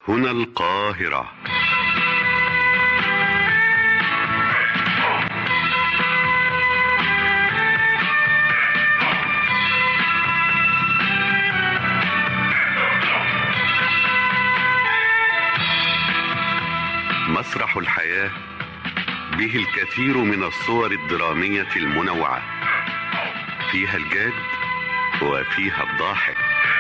هنا القاهرة. مسرح الحياة به الكثير من الصور الدرامية المنوعة، فيها الجاد وفيها الضاحك.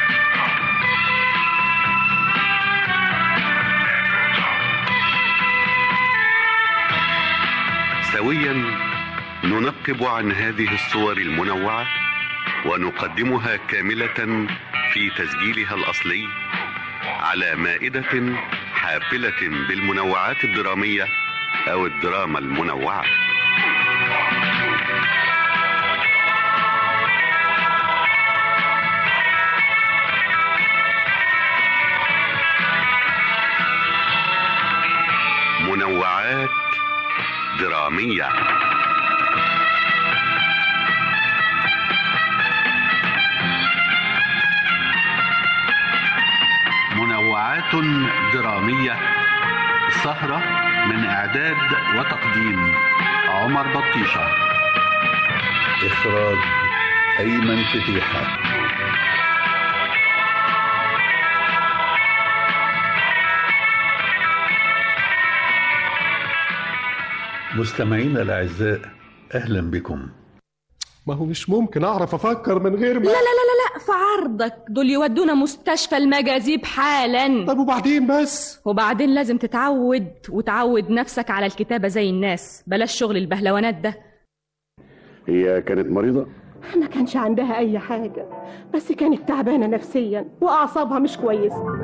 سويا ننقب عن هذه الصور المنوعة ونقدمها كاملة في تسجيلها الأصلي على مائدة حافلة بالمنوعات الدرامية أو الدراما المنوعة. منوعات درامية. منوعات درامية، سهرة من إعداد وتقديم عمر بطيشة، إخراج أيمن فتيحة. مستمعينا الأعزاء، أهلا بكم. ما هو مش ممكن أعرف أفكر من غير ما لا لا لا لا في عرضك دول يودونا مستشفى المجاذيب حالا. طب وبعدين بس؟ وبعدين لازم وتعود نفسك على الكتابة زي الناس، بلاش شغل البهلوانات ده. هي كانت مريضة؟ ما كانش عندها أي حاجة، بس كانت تعبانة نفسيا وأعصابها مش كويسة.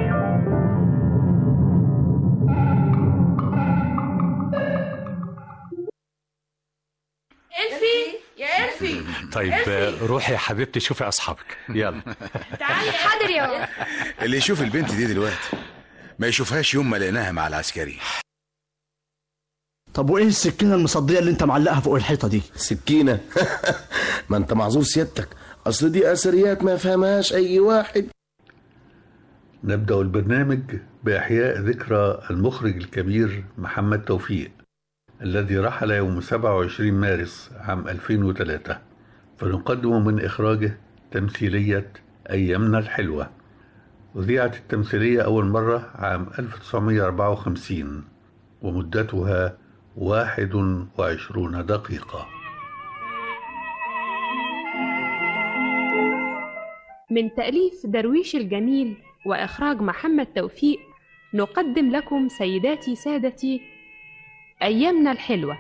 إلفي يا إلفي. طيب روحي يا حبيبتي شوفي أصحابك، يلا. تعالي. حاضر يا اللي يشوف البنت دي دلوقتي ما يشوفهاش يوم ما لقيناها مع العسكري. طب وايه السكينه المصديه اللي انت معلقها فوق الحيطه دي؟ سكينه؟ ما انت معذور سيادتك، اصل دي اثريات ما فهمهاش اي واحد. نبدأ البرنامج بإحياء ذكرى المخرج الكبير محمد توفيق الذي رحل يوم 27 مارس عام 2003، فنقدم من إخراجه تمثيلية أيامنا الحلوة. أذيعت التمثيلية أول مرة عام 1954 ومدتها 21 دقيقة. من تأليف درويش الجميل وإخراج محمد توفيق، نقدم لكم سيداتي سادتي أيامنا الحلوة.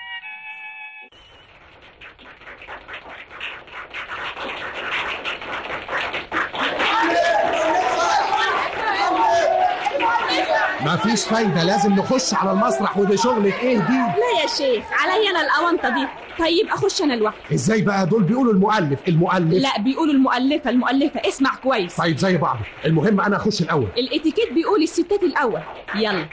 ما فيش فايدة، لازم نخش على المسرح. وده شغلة ايه دي؟ لا يا شيخ، عليا انا الأونطة دي. طيب اخش انا لوحدي. ازاي بقى؟ دول بيقولوا المؤلف. لا بيقولوا المؤلفة. اسمع كويس. طيب زي بعض، المهم انا اخش الاول. الاتيكيت بيقول الستات الاول. يلا.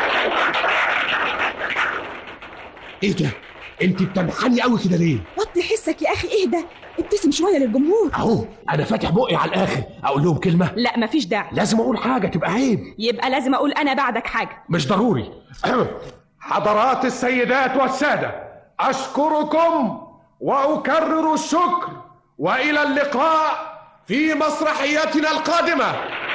ايه ده؟ انت بتنحني قوي كده ليه؟ وطي حسك يا اخي، اهدى، ابتسم شويه للجمهور. اهو انا فاتح بقي على الاخر. اقول لهم كلمه؟ لا مفيش داعي. لازم اقول حاجه تبقى عيب. يبقى لازم اقول انا بعدك حاجه. مش ضروري. حضرات السيدات والساده، اشكركم واكرر الشكر، والى اللقاء في مسرحيتنا القادمه.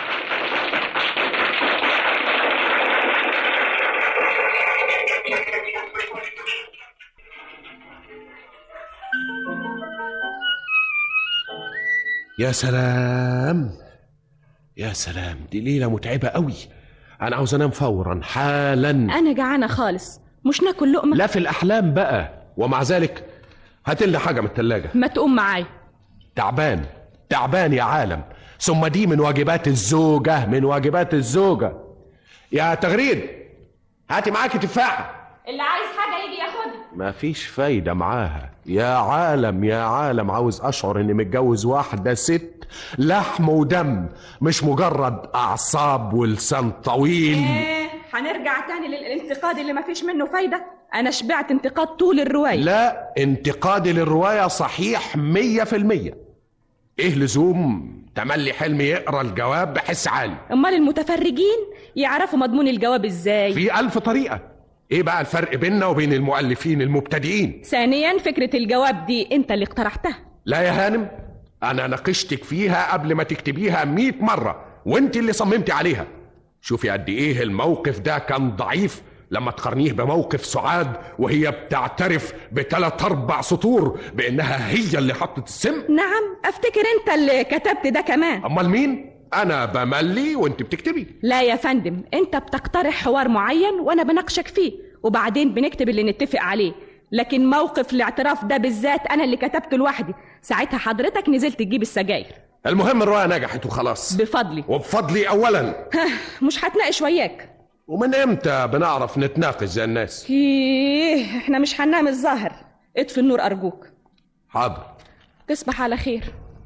يا سلام يا سلام، دي ليلة متعبة قوي. أنا عاوز أنام فورا حالا. أنا جعانة خالص، مش ناكل لقمة؟ لا في الأحلام بقى. ومع ذلك هاتلي حاجة من التلاجة. ما تقوم معايا. تعبان يا عالم. ثم دي من واجبات الزوجة. يا تغريد، هاتي معاكي تفاحة. اللي عايز حاجة يجي ياخدها. ما فيش فايدة معاها. يا عالم عاوز أشعر إني متجوز واحدة ست لحم ودم، مش مجرد أعصاب ولسان طويل. هنرجع تاني للانتقاد اللي ما فيش منه فايدة. أنا شبعت انتقاد طول الرواية. لا، انتقادي للرواية صحيح 100%. إيه لزوم تملي حلمي يقرا الجواب بحس عالي. امال المتفرجين يعرفوا مضمون الجواب ازاي؟ في 1000 طريقه. ايه بقى الفرق بيننا وبين المؤلفين المبتدئين؟ ثانيا فكره الجواب دي انت اللي اقترحتها. لا يا هانم، انا ناقشتك فيها قبل ما تكتبيها 100 مره وانت اللي صممتي عليها. شوفي قد ايه الموقف ده كان ضعيف لما تقارنيه بموقف سعاد وهي بتعترف ب3-4 سطور بانها هي اللي حطت السم. نعم، افتكر انت اللي كتبت ده كمان. امال مين؟ انا بملي وانت بتكتبي. لا يا فندم، انت بتقترح حوار معين وانا بناقشك فيه وبعدين بنكتب اللي نتفق عليه، لكن موقف الاعتراف ده بالذات انا اللي كتبته لوحدي. ساعتها حضرتك نزلت تجيب السجاير. المهم الرواية نجحت وخلاص. بفضلي. وبفضلي اولا. مش هتناقش وياك. ومن امتى بنعرف نتناقش زي الناس؟ احنا مش هننام الظاهر. اطفي النور ارجوك. حاضر. تصبح على خير.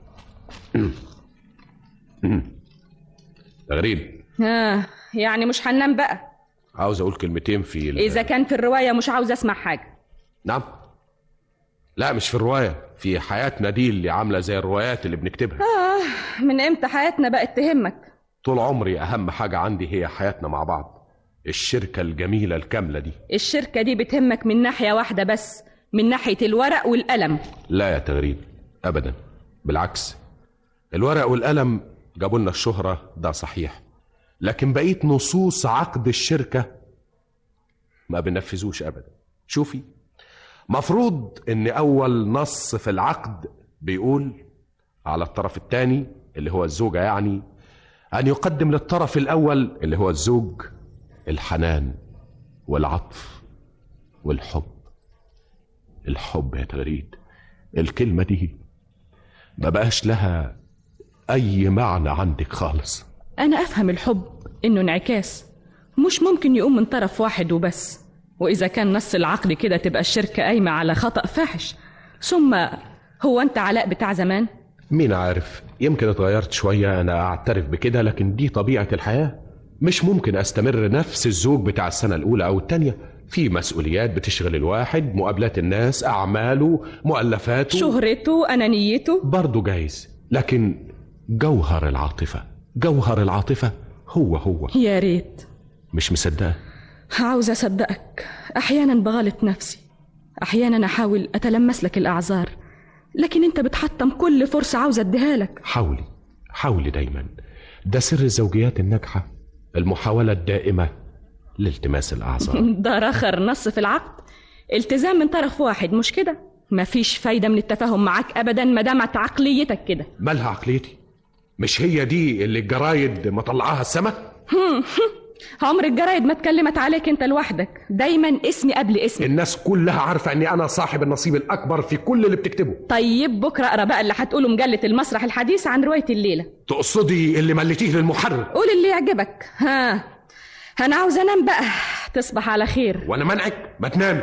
تغريد. يعني مش هننام بقى. عاوز اقول كلمتين في اذا كان في الرواية مش عاوز اسمع حاجة. نعم. لا مش في الرواية، في حياتنا دي اللي عاملة زي الروايات اللي بنكتبها. من امتى حياتنا بقت تهمك؟ طول عمري اهم حاجة عندي هي حياتنا مع بعض، الشركة الجميلة الكاملة دي. الشركة دي بتهمك من ناحية واحدة بس، من ناحية الورق والقلم. لا يا تغريد ابدا، بالعكس. الورق والقلم جابوا لنا الشهرة، ده صحيح، لكن بقيت نصوص عقد الشركة ما بنفذوش ابدا. شوفي، مفروض ان اول نص في العقد بيقول على الطرف الثاني اللي هو الزوجة يعني ان يقدم للطرف الاول اللي هو الزوج الحنان والعطف والحب. الحب يا تغريد، الكلمة دي ما بقاش لها اي معنى عندك خالص. انا افهم الحب انه انعكاس، مش ممكن يقوم من طرف واحد وبس، واذا كان نص العقد كده تبقى الشركة قايمة على خطأ فاحش. ثم هو انت علاء بتاع زمان؟ مين عارف، يمكن اتغيرت شوية، انا اعترف بكده، لكن دي طبيعة الحياة. مش ممكن استمر نفس الزوج بتاع السنة الاولى او التانية. في مسؤوليات بتشغل الواحد، مقابلات الناس، اعماله، مؤلفاته، شهرته، انانيته، برضو جايز، لكن جوهر العاطفة هو. يا ريت. مش مصدقة؟ عاوز اصدقك. احيانا بغلط نفسي، احيانا احاول اتلمس لك الاعذار، لكن انت بتحطم كل فرصة عاوز اديها لك. حاولي دايما، ده سر الزوجيات الناجحة، المحاولة الدائمة لالتماس الاعذار. ده رخر نص في العقد، التزام من طرف واحد، مش كده؟ مفيش فايدة من التفاهم معاك ابدا ما دامت عقليتك كده. مالها عقليتي؟ مش هي دي اللي الجرايد مطلعاها السما؟ عمر الجرايد ما اتكلمت عليك انت لوحدك، دايما اسمي قبل اسمي. الناس كلها عارفة اني انا صاحب النصيب الاكبر في كل اللي بتكتبه. طيب بكرة اقرا بقى اللي هتقوله مجلة المسرح الحديث عن رواية الليلة. تقصدي اللي مليتيه للمحرر؟ قول اللي يعجبك. انا عاوز انام بقى. تصبح على خير. وانا منعك؟ ما تنام.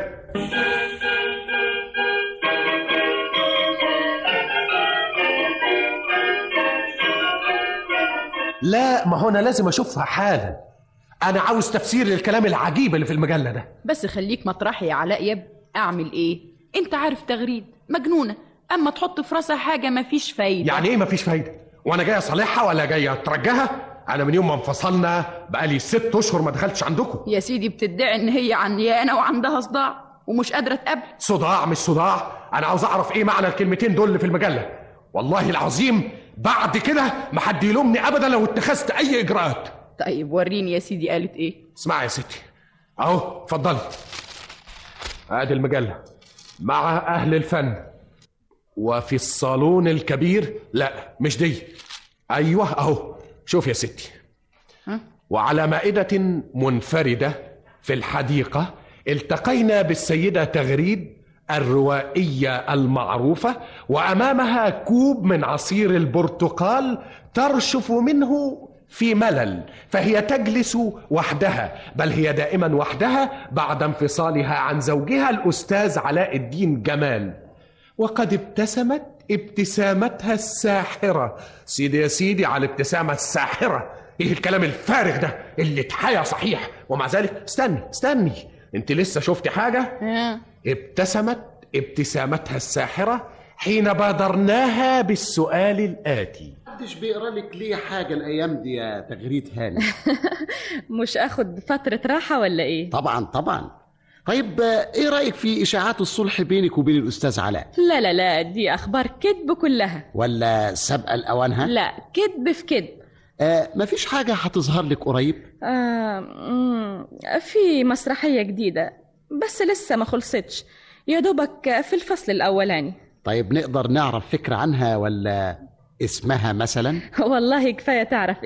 لا، ما هو انا لازم اشوفها حالا. انا عاوز تفسير للكلام العجيب اللي في المجلة ده. بس خليك مطرحي يا علاء يا ابني. اعمل ايه؟ انت عارف تغريد مجنونة، اما تحط في راسها حاجة مفيش فايدة. يعني ايه مفيش فايدة؟ وانا جاي اصالحها ولا جاي اترجاها؟ انا من يوم ما انفصلنا بقالي 6 اشهر ما دخلتش عندكم. يا سيدي بتدعي ان هي عنيانة وعندها صداع ومش قادرة تقابل. صداع مش صداع، انا عاوز اعرف ايه معنى الكلمتين دول اللي في المجلة. والله العظيم بعد كده ما حد يلومني ابدا لو اتخذت اي اجراءات. طيب وريني يا سيدي قالت ايه. اسمعي يا ستي، اهو اتفضلي، ادي المجلة مع اهل الفن. وفي الصالون الكبير، لا مش دي، ايوه اهو، شوف يا ستي. وعلى مائدة منفردة في الحديقة التقينا بالسيدة تغريد الروائية المعروفة، وأمامها كوب من عصير البرتقال ترشف منه في ملل، فهي تجلس وحدها، بل هي دائما وحدها بعد انفصالها عن زوجها الأستاذ علاء الدين جمال، وقد ابتسمت ابتسامتها الساحرة. سيدي يا سيدي على الابتسامة الساحرة، ايه الكلام الفارغ ده اللي اتحيا صحيح ومع ذلك؟ استني انت لسه شفتي حاجة؟ ابتسمت ابتسامتها الساحرة حين بادرناها بالسؤال الآتي. محدش بيقرا لك ليه حاجة الأيام دي يا تغريد هاني؟ مش اخد فترة راحة ولا ايه؟ طبعا. طيب ايه رأيك في إشاعات الصلح بينك وبين الأستاذ علاء؟ لا دي أخبار كذب كلها. ولا سابقة لأوانها؟ لا، كذب في كذب. مفيش حاجة هتظهر لك قريب؟ في مسرحية جديدة بس لسه ما خلصتش، يا دوبك في الفصل الأولاني. طيب نقدر نعرف فكرة عنها ولا اسمها مثلا؟ والله كفاية تعرف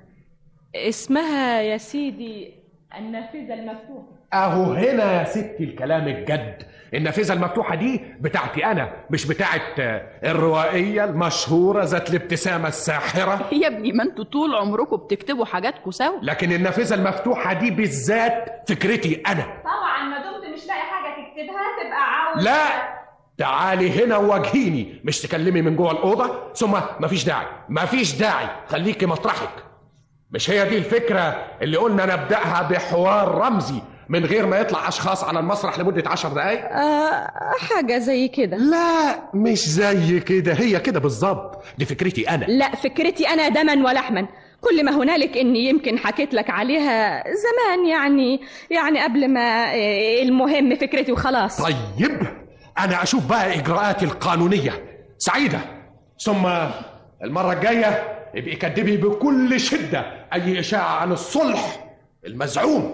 اسمها يا سيدي النافذة المفتوحة. اهو هنا يا ستي الكلام الجد. النافذة المفتوحة دي بتاعتي انا، مش بتاعت الروائية المشهورة ذات الابتسامة الساحرة. يا ابني ما انتوا طول عمركم بتكتبوا حاجاتكم سوا. لكن النافذة المفتوحة دي بالذات فكرتي انا. طبعا ما دمت مش لاقي حاجة تكتبها تبقى عاوز. لا، تعالي هنا وواجهيني، مش تكلمي من جوه الأوضة. ثم مفيش داعي، خليكي مطرحك. مش هي دي الفكرة اللي قلنا نبدأها بحوار رمزي من غير ما يطلع أشخاص على المسرح لمدة 10 دقايق؟ حاجة زي كده. لا مش زي كده، هي كده بالظبط. دي فكرتي أنا. لا، فكرتي أنا دما ولحما. كل ما هنالك إني يمكن حكيت لك عليها زمان، يعني قبل ما المهم فكرتي وخلاص. طيب أنا أشوف بقى إجراءاتي القانونية. سعيدة، ثم المرة الجاية ابقي كدبي بكل شدة أي إشاعة عن الصلح المزعوم.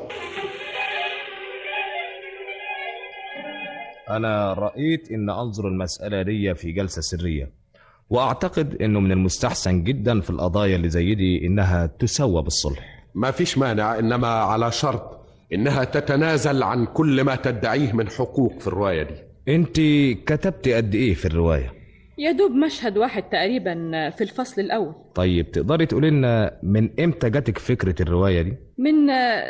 أنا رأيت إن أنظر المسألة دي في جلسة سرية، وأعتقد إنه من المستحسن جدا في القضايا اللي زي دي إنها تسوى بالصلح. ما فيش مانع، إنما على شرط إنها تتنازل عن كل ما تدعيه من حقوق في الرواية دي. أنت كتبت قد إيه في الرواية؟ يا دوب مشهد واحد تقريبا في الفصل الأول. طيب تقدري تقولي لنا من إمتى جاتك فكرة الرواية دي؟ من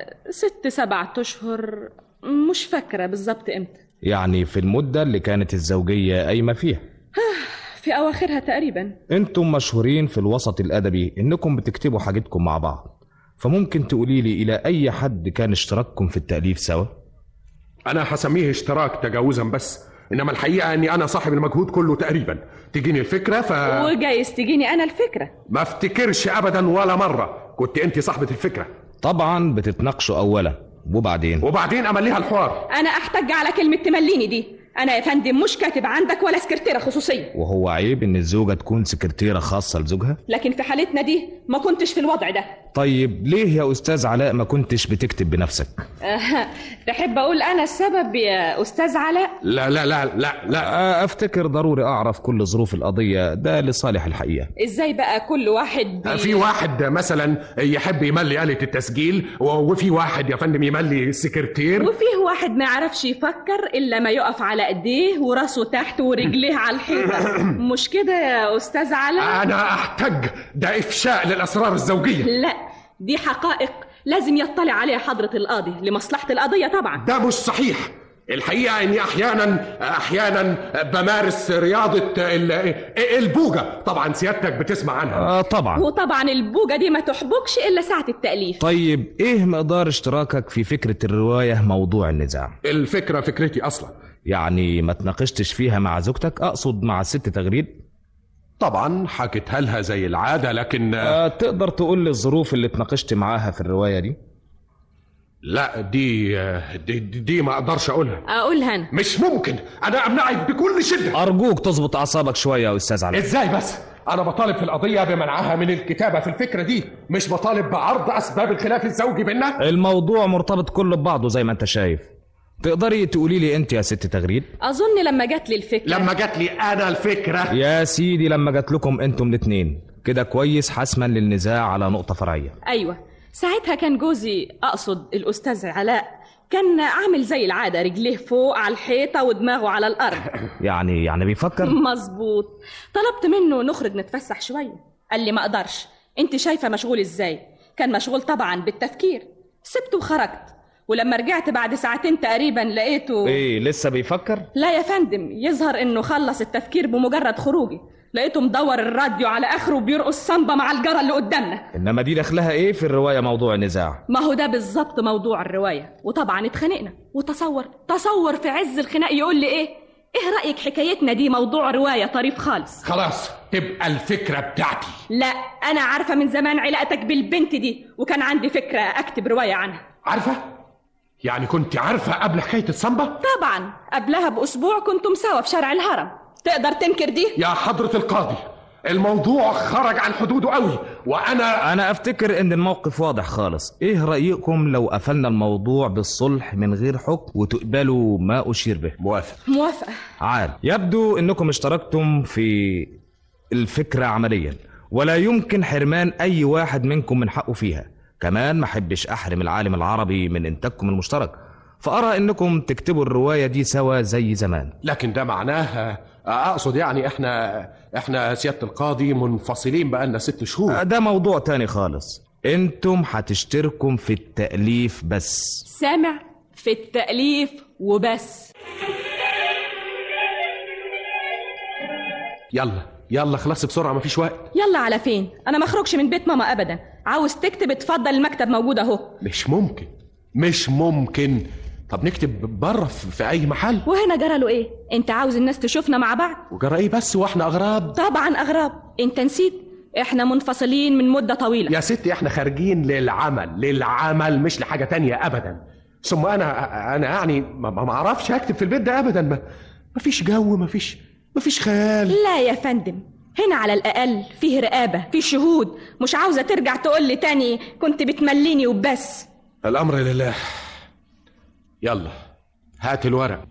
6-7 أشهر، مش فاكرة بالظبط إمتى. يعني في المدة اللي كانت الزوجية قايمة فيها؟ في أواخرها تقريبا. أنتم مشهورين في الوسط الأدبي إنكم بتكتبوا حاجتكم مع بعض، فممكن تقولي لي إلى أي حد كان اشتراككم في التأليف سوا؟ أنا هسميه اشتراك تجاوزا بس، إنما الحقيقة أني أنا صاحب المجهود كله تقريبا. تجيني الفكرة وجايز تجيني أنا الفكرة. ما افتكرش أبدا ولا مرة كنت أنت صاحبة الفكرة. طبعا بتتناقشوا أولا وبعدين أمليها الحوار. أنا أحتج على كلمة تمليني دي. أنا يا فندم مش كاتب عندك ولا سكرتيرة خصوصية. وهو عيب إن الزوجة تكون سكرتيرة خاصة لزوجها؟ لكن في حالتنا دي ما كنتش في الوضع ده. طيب ليه يا أستاذ علاء ما كنتش بتكتب بنفسك؟ تحب أقول أنا السبب يا أستاذ علاء؟ لا لا لا لا لا، أفتكر ضروري أعرف كل ظروف القضية، ده لصالح الحقيقة. إزاي بقى كل واحد في واحد مثلا يحب يملي آلة التسجيل، وفي واحد يا فندم يملي السكرتير، وفيه واحد ما يعرفش يفكر إلا ما يقف على ايديه وراسه تحت ورجليه على الحيطة. مش كده يا أستاذ علاء؟ أنا أحتج، ده إفشاء للأسرار الزوجية. لا، دي حقائق لازم يطلع عليها حضرة القاضي لمصلحة القضية طبعا. ده مش صحيح. الحقيقة أني أحيانا بمارس رياضة البوجة. طبعا سيادتك بتسمع عنها. طبعا. وطبعا البوجة دي ما تحبكش إلا ساعة التأليف. طيب إيه مقدار اشتراكك في فكرة الرواية موضوع النزاع؟ الفكرة فكرتي أصلا. يعني ما تناقشتش فيها مع زوجتك؟ أقصد مع الست تغريد. طبعا حكيتها لها زي العادة، لكن تقدر تقول لي الظروف اللي اتناقشت معاها في الرواية دي؟ لا دي ما اقدرش اقولها انا. مش ممكن، انا امنعك بكل شدة. ارجوك تظبط اعصابك شوية يا استاذ علاء. ازاي بس؟ انا بطالب في القضية بمنعها من الكتابة في الفكرة دي، مش بطالب بعرض اسباب الخلاف الزوجي بيننا. الموضوع مرتبط كله ببعضه زي ما انت شايف. تقدري تقولي لي انت يا ست تغريد؟ اظن لما جات لي الفكرة. لما جات لي انا الفكرة يا سيدي، لما جات لكم انتم الاثنين كده كويس، حسما للنزاع على نقطة فرعية. ايوه، ساعتها كان جوزي، اقصد الاستاذ علاء، كان عامل زي العادة، رجليه فوق على الحيطة ودماغه على الارض. يعني بيفكر. مظبوط. طلبت منه نخرج نتفسح شوية، قال لي ما اقدرش، انت شايفة مشغول ازاي. كان مشغول طبعا بالتفكير. سبته وخرجت، ولما رجعت بعد ساعتين تقريبا لقيته ايه لسه بيفكر. لا يا فندم، يظهر انه خلص التفكير بمجرد خروجي. لقيته مدور الراديو على اخره وبيرقص سامبا مع الجرى اللي قدامنا. انما دي دخلها ايه في الرواية موضوع النزاع؟ ما هو ده بالظبط موضوع الرواية. وطبعا اتخانقنا، وتصور في عز الخناق يقول لي ايه، ايه رأيك حكايتنا دي موضوع رواية طريف خالص؟ خلاص تبقى الفكرة بتاعتي. لا، أنا عارفة من زمان علاقتك بالبنت دي، وكان عندي فكرة أكتب رواية عنها. عارفة؟ يعني كنت عارفة قبل حكاية الصنبة؟ طبعا، قبلها بأسبوع كنتم سوا في شارع الهرم. تقدر تنكر دي؟ يا حضرة القاضي، الموضوع خرج عن حدوده قوي، أنا أفتكر إن الموقف واضح خالص. إيه رأيكم لو قفلنا الموضوع بالصلح من غير حكم وتقبلوا ما أشير به؟ موافقة. عال، يبدو إنكم اشتركتم في الفكرة عمليا، ولا يمكن حرمان أي واحد منكم من حقه فيها. كمان ما حبش أحرم العالم العربي من إنتاجكم المشترك، فأرى إنكم تكتبوا الرواية دي سوا زي زمان. لكن ده معناها أقصد يعني إحنا سيادة القاضي منفصلين بقالنا 6 شهور. ده موضوع تاني خالص. انتم هتشتركوا في التأليف بس. سامع؟ في التأليف وبس. يلا خلاص بسرعة، مفيش وقت. يلا على فين؟ أنا ما اخرجش من بيت ماما أبدا. عاوز تكتب اتفضل، المكتب موجود أهو. مش ممكن. طب نكتب بره في أي محل. وهنا جرى له إيه؟ أنت عاوز الناس تشوفنا مع بعض؟ وجرى إيه بس وإحنا أغراب؟ طبعا أغراب. أنت نسيت؟ إحنا منفصلين من مدة طويلة يا ستي. إحنا خارجين للعمل مش لحاجة تانية أبدا. ثم أنا يعني ما أعرفش أكتب في البيت ده أبدا. مفيش جو، مفيش خيال. لا يا فندم، هنا على الأقل فيه رقابة، فيه شهود. مش عاوزة ترجع تقول لي تاني كنت بتمليني وبس. الأمر لله. يلا هات الورق.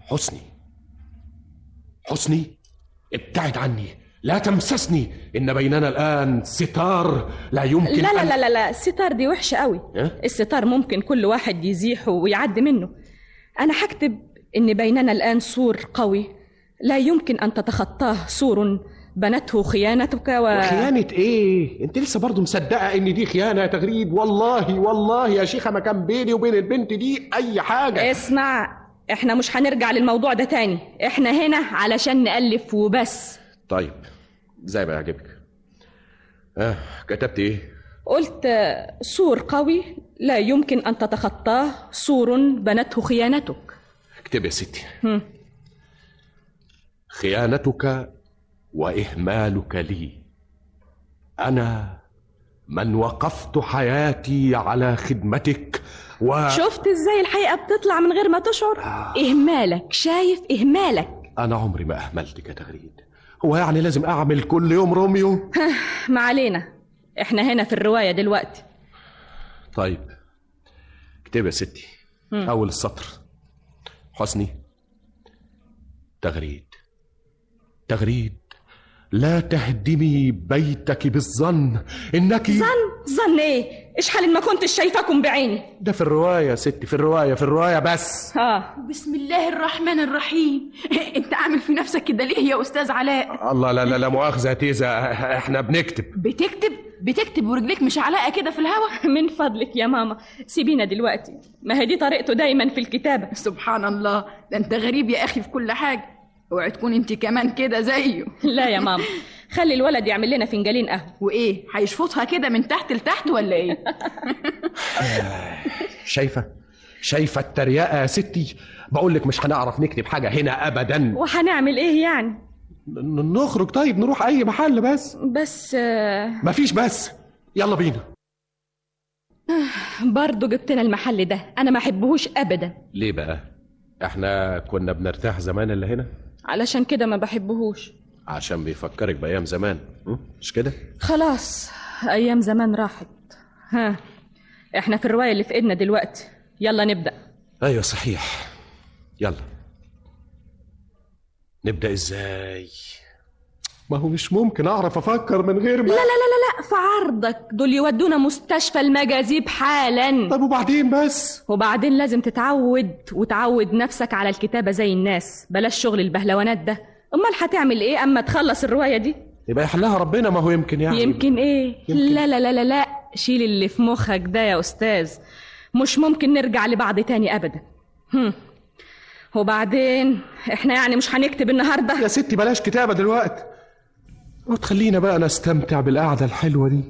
حسني ابتعد عني، لا تمسسني. إن بيننا الآن ستار لا يمكن لا لا لا لا، الستار دي وحشة قوي. الستار ممكن كل واحد يزيحه ويعدي منه. أنا هكتب إن بيننا الآن سور قوي لا يمكن أن تتخطاه، سور بنته خيانتك وخيانة إيه؟ أنت لسه برضو مصدقة إن دي خيانة يا تغريد؟ والله يا شيخة ما كان بيني وبين البنت دي أي حاجة. اسمع، إحنا مش هنرجع للموضوع ده تاني. إحنا هنا علشان نألف وبس. طيب زي ما يعجبك. كتبت إيه؟ قلت سور قوي لا يمكن أن تتخطاه، سور بنته خيانتك. اكتب يا ستي. خيانتك وإهمالك لي، أنا من وقفت حياتي على خدمتك شفت إزاي الحقيقة بتطلع من غير ما تشعر؟ إهمالك، شايف إهمالك. أنا عمري ما أهملتك يا تغريد. هو يعني لازم أعمل كل يوم روميو؟ ما علينا، إحنا هنا في الرواية دلوقتي. طيب اكتب يا ستي. أول السطر: حسني تغريد لا تهدمي بيتك بالظن انك ظن ايه؟ ايش حال ما كنتش شايفاكم بعيني؟ ده في الرواية يا ستي، في الرواية بس. بسم الله الرحمن الرحيم. انت عامل في نفسك كده ليه يا استاذ علاء؟ الله لا مؤاخذة يا تيزة، احنا بتكتب ورجليك مش علاقة كده في الهوا. من فضلك يا ماما سيبينا دلوقتي، ما هي دي طريقته دايما في الكتابة. سبحان الله، ده انت غريب يا اخي في كل حاجة. اوعي تكون انت كمان كده زيه. لا يا ماما، خلي الولد يعمل لنا فنجالين قهوه. وايه هيشفطها كده من تحت لتحت ولا ايه؟ شايفه التريقه يا ستي؟ بقول لك مش هنعرف نكتب حاجه هنا ابدا. وهنعمل ايه يعني؟ نخرج. طيب نروح اي محل بس مفيش بس. يلا بينا. برضو جبتنا المحل ده، انا ما احبهوش ابدا. ليه بقى؟ احنا كنا بنرتاح زمان اللي هنا، علشان كده ما بحبهوش. عشان بيفكرك بايام زمان، مش كده؟ خلاص ايام زمان راحت. احنا في الرواية اللي في ايدنا دلوقتي، يلا نبدأ. ايوه صحيح، يلا نبدأ ازاي؟ ما هو مش ممكن اعرف افكر من غير ما لا في عرضك دول يودونا مستشفى المجاذيب حالا. طب وبعدين بس؟ وبعدين لازم وتعود نفسك على الكتابة زي الناس، بلاش شغل البهلوانات ده. امال هتعمل ايه اما تخلص الرواية دي؟ يبقى يحلها ربنا. ما هو يمكن يمكن ايه؟ يمكن. لا شيل اللي في مخك ده يا استاذ، مش ممكن نرجع لبعض تاني ابدا. وبعدين احنا يعني مش هنكتب النهارده؟ يا ستي بلاش كتابة دلوقتي، وتخلينا بقى نستمتع بالقعدة الحلوة دي.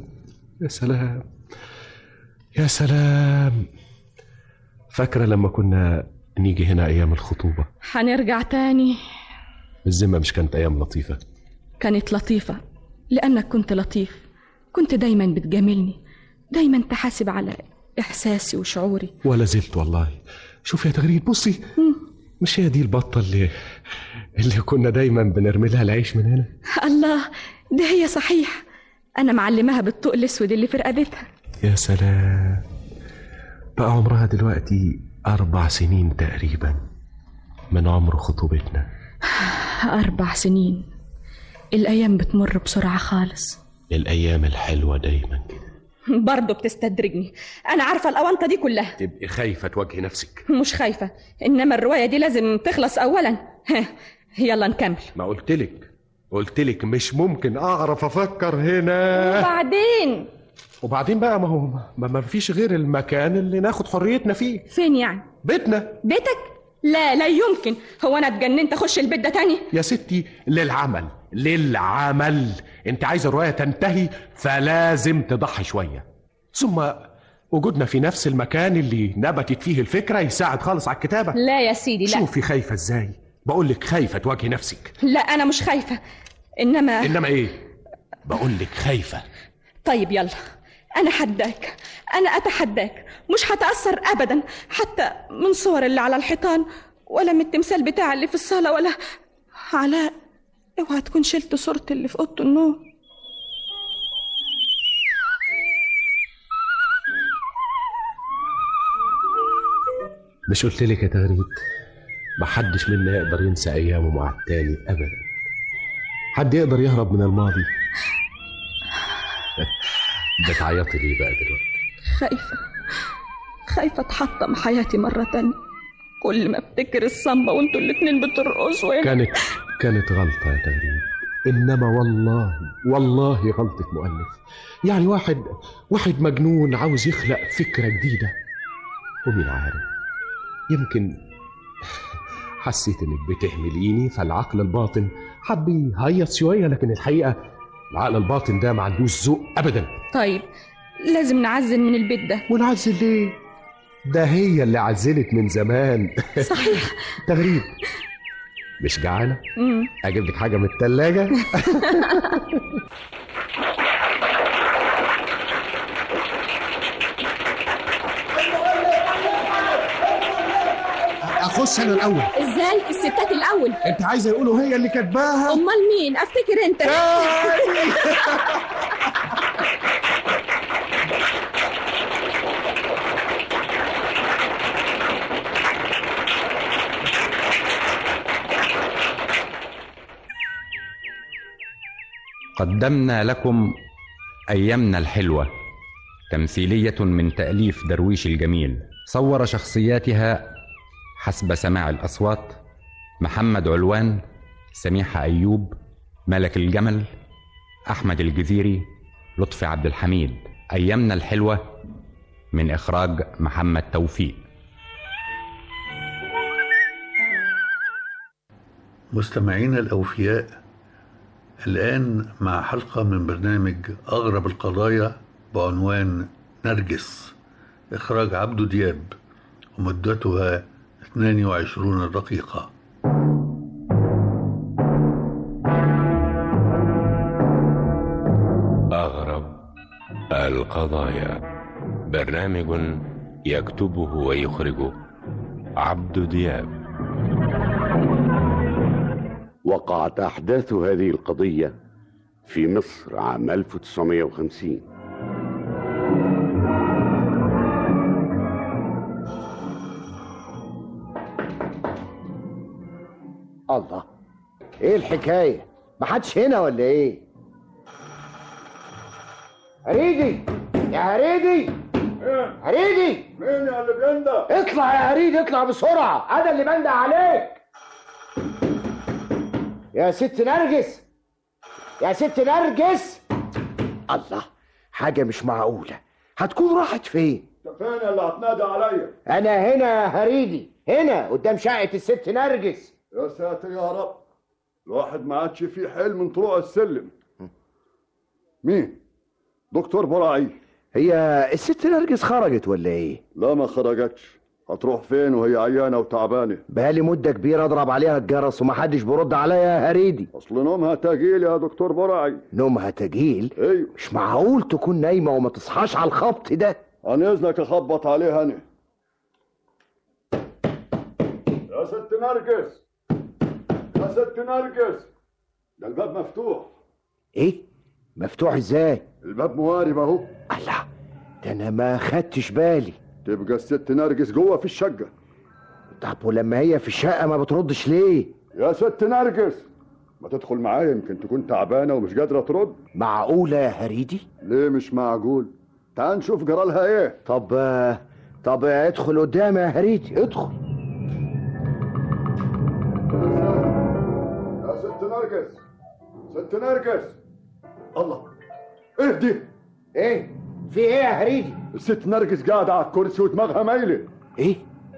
يا سلام. فاكرة لما كنا نيجي هنا أيام الخطوبة؟ هنرجع تاني؟ الذمة مش كانت أيام لطيفة؟ كانت لطيفة لأنك كنت لطيف، كنت دايما بتجاملني، دايما تحاسب على إحساسي وشعوري. ولا زلت والله. شوف يا تغريد، بصي، مش هي دي البطة اللي كنا دايما بنرمي لها العيش من هنا؟ الله، ده هي صحيح، أنا معلماها بالطوق الأسود اللي في رقبتها. يا سلام، بقى عمرها دلوقتي 4 سنين تقريبا من عمر خطوبتنا. 4 سنين، الأيام بتمر بسرعة خالص. الأيام الحلوة دايما كده. برضه بتستدرجني، أنا عارفة الأونطة دي كلها. تبقي خايفة تواجهي نفسك. مش خايفة، إنما الرواية دي لازم تخلص أولا. يلا نكمل. ما قلتلك مش ممكن أعرف أفكر هنا. وبعدين بقى ما فيش غير المكان اللي ناخد حريتنا فيه. فين يعني؟ بيتنا. بيتك؟ لا يمكن، هو أنا اتجننت أخش البيت ده تاني؟ يا ستي، للعمل. انت عايزة الرواية تنتهي، فلازم تضحي شوية. ثم وجودنا في نفس المكان اللي نبتت فيه الفكرة يساعد خالص على الكتابة. لا يا سيدي، لا. شوفي خايفة ازاي، بقولك خايفة تواجهي نفسك. لا أنا مش خايفة، إنما إيه؟ بقولك خايفة. طيب يلا، أنا أتحداك، مش هتأثر أبدا حتى من صور اللي على الحيطان، ولا من التمثال بتاع اللي في الصالة، ولا علاء. اوعى تكون شلت صورتي اللي في أوضة النوم. مش قلتلك يا تغريد، محدش منا يقدر ينسى أيامه مع التاني أبدا. حد يقدر يهرب من الماضي؟ بتعيطي ليه بقى دلوقتي؟ خايفة اتحطم حياتي مرة تانية. كل ما افتكر الصنبة وانتوا الاتنين بترقصوا. كانت غلطة يا تغريد، إنما والله غلطة مؤلف. يعني واحد مجنون عاوز يخلق فكرة جديدة، ومين عارف، يمكن حسيت انك بتهمليني، فالعقل الباطن حب يهيص شوية، لكن الحقيقة العقل الباطن ده ما عندوش ذوق أبدا. طيب لازم نعزل من البيت ده. ونعزل ليه؟ ده هي اللي عزلت من زمان. صحيح. تغريد، مش جعانة؟ أجيب لك حاجة من التلاجة؟ أخش أنا الأول. إزاي؟ الستات الأول. أنت عايزة يقولوا هي اللي كاتباها؟ أمال مين؟ أفتكر أنت. قدمنا لكم أيامنا الحلوة، تمثيلية من تأليف درويش الجميل. صور شخصياتها حسب سماع الأصوات: محمد علوان، سميحة أيوب، ملك الجمل، أحمد الجزيري، لطفي عبد الحميد. أيامنا الحلوة من إخراج محمد توفيق. مستمعينا الأوفياء، الآن مع حلقة من برنامج أغرب القضايا بعنوان نرجس، إخراج عبدو دياب، ومدتها 22 دقيقة. أغرب القضايا، برنامج يكتبه ويخرجه عبدو دياب. وقعت أحداث هذه القضية في مصر عام 1950. الله، ايه الحكاية؟ محدش هنا ولا ايه؟ هريدي يا هريدي، هريدي مين يا اللي بينده؟ اطلع يا هريدي، اطلع بسرعة، انا اللي بنده عليك. يا ست نرجس، يا ست نرجس. الله، حاجة مش معقولة، هتكون راحت فين؟ انت فين اللي هتنادى عليا؟ انا هنا يا هريدي، هنا قدام شقة الست نرجس. يا ساتر يا رب، الواحد ما عادش فيه حيل من طرق السلم. مين؟ دكتور براعي. هي الست نرجس خرجت ولا ايه؟ لا ما خرجتش، هتروح فين وهي عيانه وتعبانه؟ بقالي مده كبيره اضرب عليها الجرس ومحدش بيرد عليا يا هريدي. اصل نومها تجيل يا دكتور برعي. نومها تجيل؟ ايوه. مش معقول تكون نايمه وما تصحاش على الخبط ده. عن اذنك اخبط عليها انا. يا ست نرجس، يا ست نرجس، ده الباب مفتوح. ايه؟ مفتوح ازاي؟ الباب موارب اهو. الله، ده انا ما خدتش بالي. تبقى الست نرجس جوه في الشقه. طب ولما هي في الشقه ما بتردش ليه؟ يا ست نرجس، ما تدخل معايا، يمكن تكون تعبانه ومش قادره ترد. معقوله يا هريدي؟ ليه مش معقول؟ تعال نشوف جرالها ايه. طب ادخل قدامي يا هريدي، ادخل. يا ست نرجس، ست نرجس، الله، اهدي. ايه؟ في ايه يا هريدي؟ الست نرجس قاعده على الكرسي ودماغها مايله. ايه؟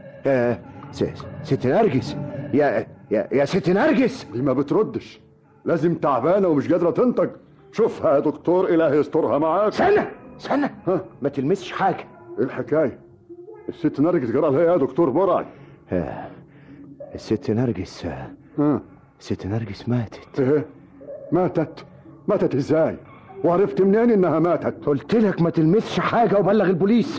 ست نرجس، يا ست نرجس. دي ما بتردش، لازم تعبانه ومش قادره تنطق. شوفها يا دكتور، الهي يسترها معاك. استنى، ما تلمسش حاجه. ايه الحكايه؟ الست نرجس جرالها يا دكتور برعي؟ الست نرجس الست نرجس ماتت. ايه؟ ماتت ازاي؟ وعرفت منين انها ماتت؟ قلت لك ما تلمسش حاجه وبلغ البوليس.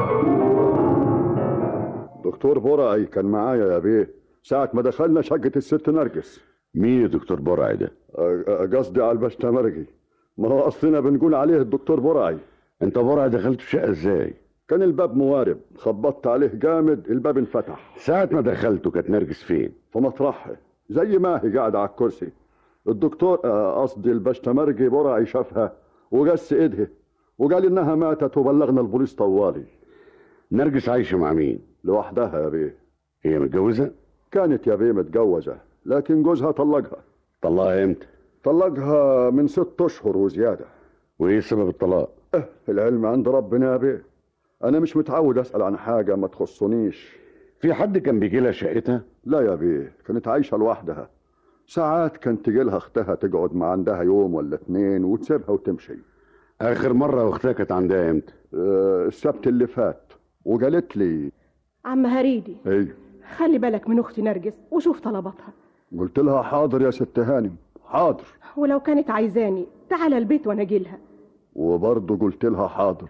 دكتور برعي كان معايا يا بيه ساعة ما دخلنا شقة الست نرجس. مين دكتور برعي ده؟ قصدي على البشتمرجي، ما هو اصلنا بنقول عليه الدكتور برعي. انت برعي دخلت الشقة ازاي؟ كان الباب موارب، خبطت عليه جامد الباب انفتح. ساعة ما دخلته كانت نرجس فين؟ في مطرحها زي ما هي قاعدة على الكرسي. الدكتور قصدي البشتمرجي برعي شافها وقس ايدها وقال انها ماتت وبلغنا البوليس طوالي. نرجس عايشة مع مين؟ لوحدها يا بيه. هي متجوزة؟ كانت يا بيه متجوزة، لكن جوزها طلقها. طلقها امتى؟ طلقها من 6 أشهر وزيادة. وايه سبب الطلاق؟ العلم عند ربنا يا بيه، انا مش متعود اسأل عن حاجة ما تخصنيش. في حد كان بيجي لها شقتها؟ لا يا بيه، كانت عايشة لوحدها. ساعات كانت تجي لها اختها تقعد مع عندها يوم ولا 2 وتسيبها وتمشي. اخر مرة اختها كانت عندها امتى؟ السبت اللي فات، وقالت لي عم هريدي ايه خلي بالك من اختي نرجس وشوف طلباتها. قلت لها حاضر يا ست هانم، حاضر. ولو كانت عايزاني تعال البيت وانا اجيلها. وبرضه قلت لها حاضر،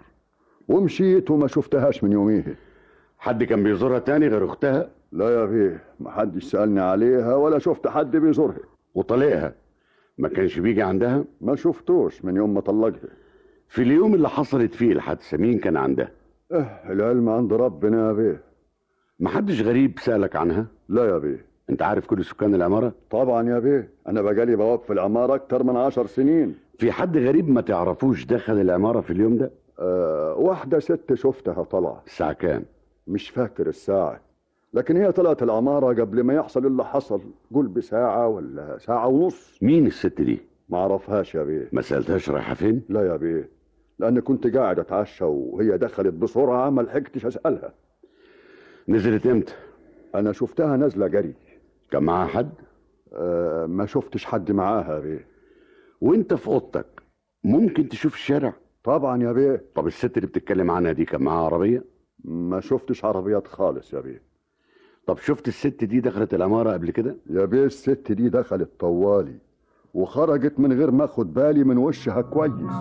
ومشيت وما شفتهاش من يوميها. حد كان بيزورها تاني غير اختها؟ لا يا بيه، ما حدش سألني عليها ولا شفت حد بيزورها. وطليقها ما كانش بيجي عندها؟ ما شفتوش من يوم ما طلقها. في اليوم اللي حصلت فيه الحادثة مين كان عندها؟ العلم عند ربنا يا بيه. ما حدش غريب سألك عنها؟ لا يا بيه. انت عارف كل سكان العمارة؟ طبعا يا بيه، انا بقالي بواب في العمارة اكتر من 10 سنين. في حد غريب ما تعرفوش دخل العمارة في اليوم ده؟ واحدة ست شفتها طلع. الساعة كام؟ مش فاكر الساعة، لكن هي طلعت العمارة قبل ما يحصل اللي حصل، قول بساعة ولا ساعة ونص. مين الست دي؟ ما اعرفهاش يا بيه. ما سألتهاش رايحة فين؟ لا يا بيه، لأن كنت قاعد أتعشى وهي دخلت بسرعة ما لحقتش أسألها. نزلت امتى؟ أنا شفتها نازلة جري. كان معاها حد؟ ما شفتش حد معاها يا بيه. وانت في اوضتك ممكن تشوف الشارع؟ طبعا يا بيه. طب الست اللي بتتكلم عنها دي كان معاها عربية؟ ما شفتش عربيات خالص يا بيه. طب شفت الست دي دخلت العمارة قبل كده؟ يا بيه الست دي دخلت طوالي وخرجت من غير ما اخد بالي من وشها كويس.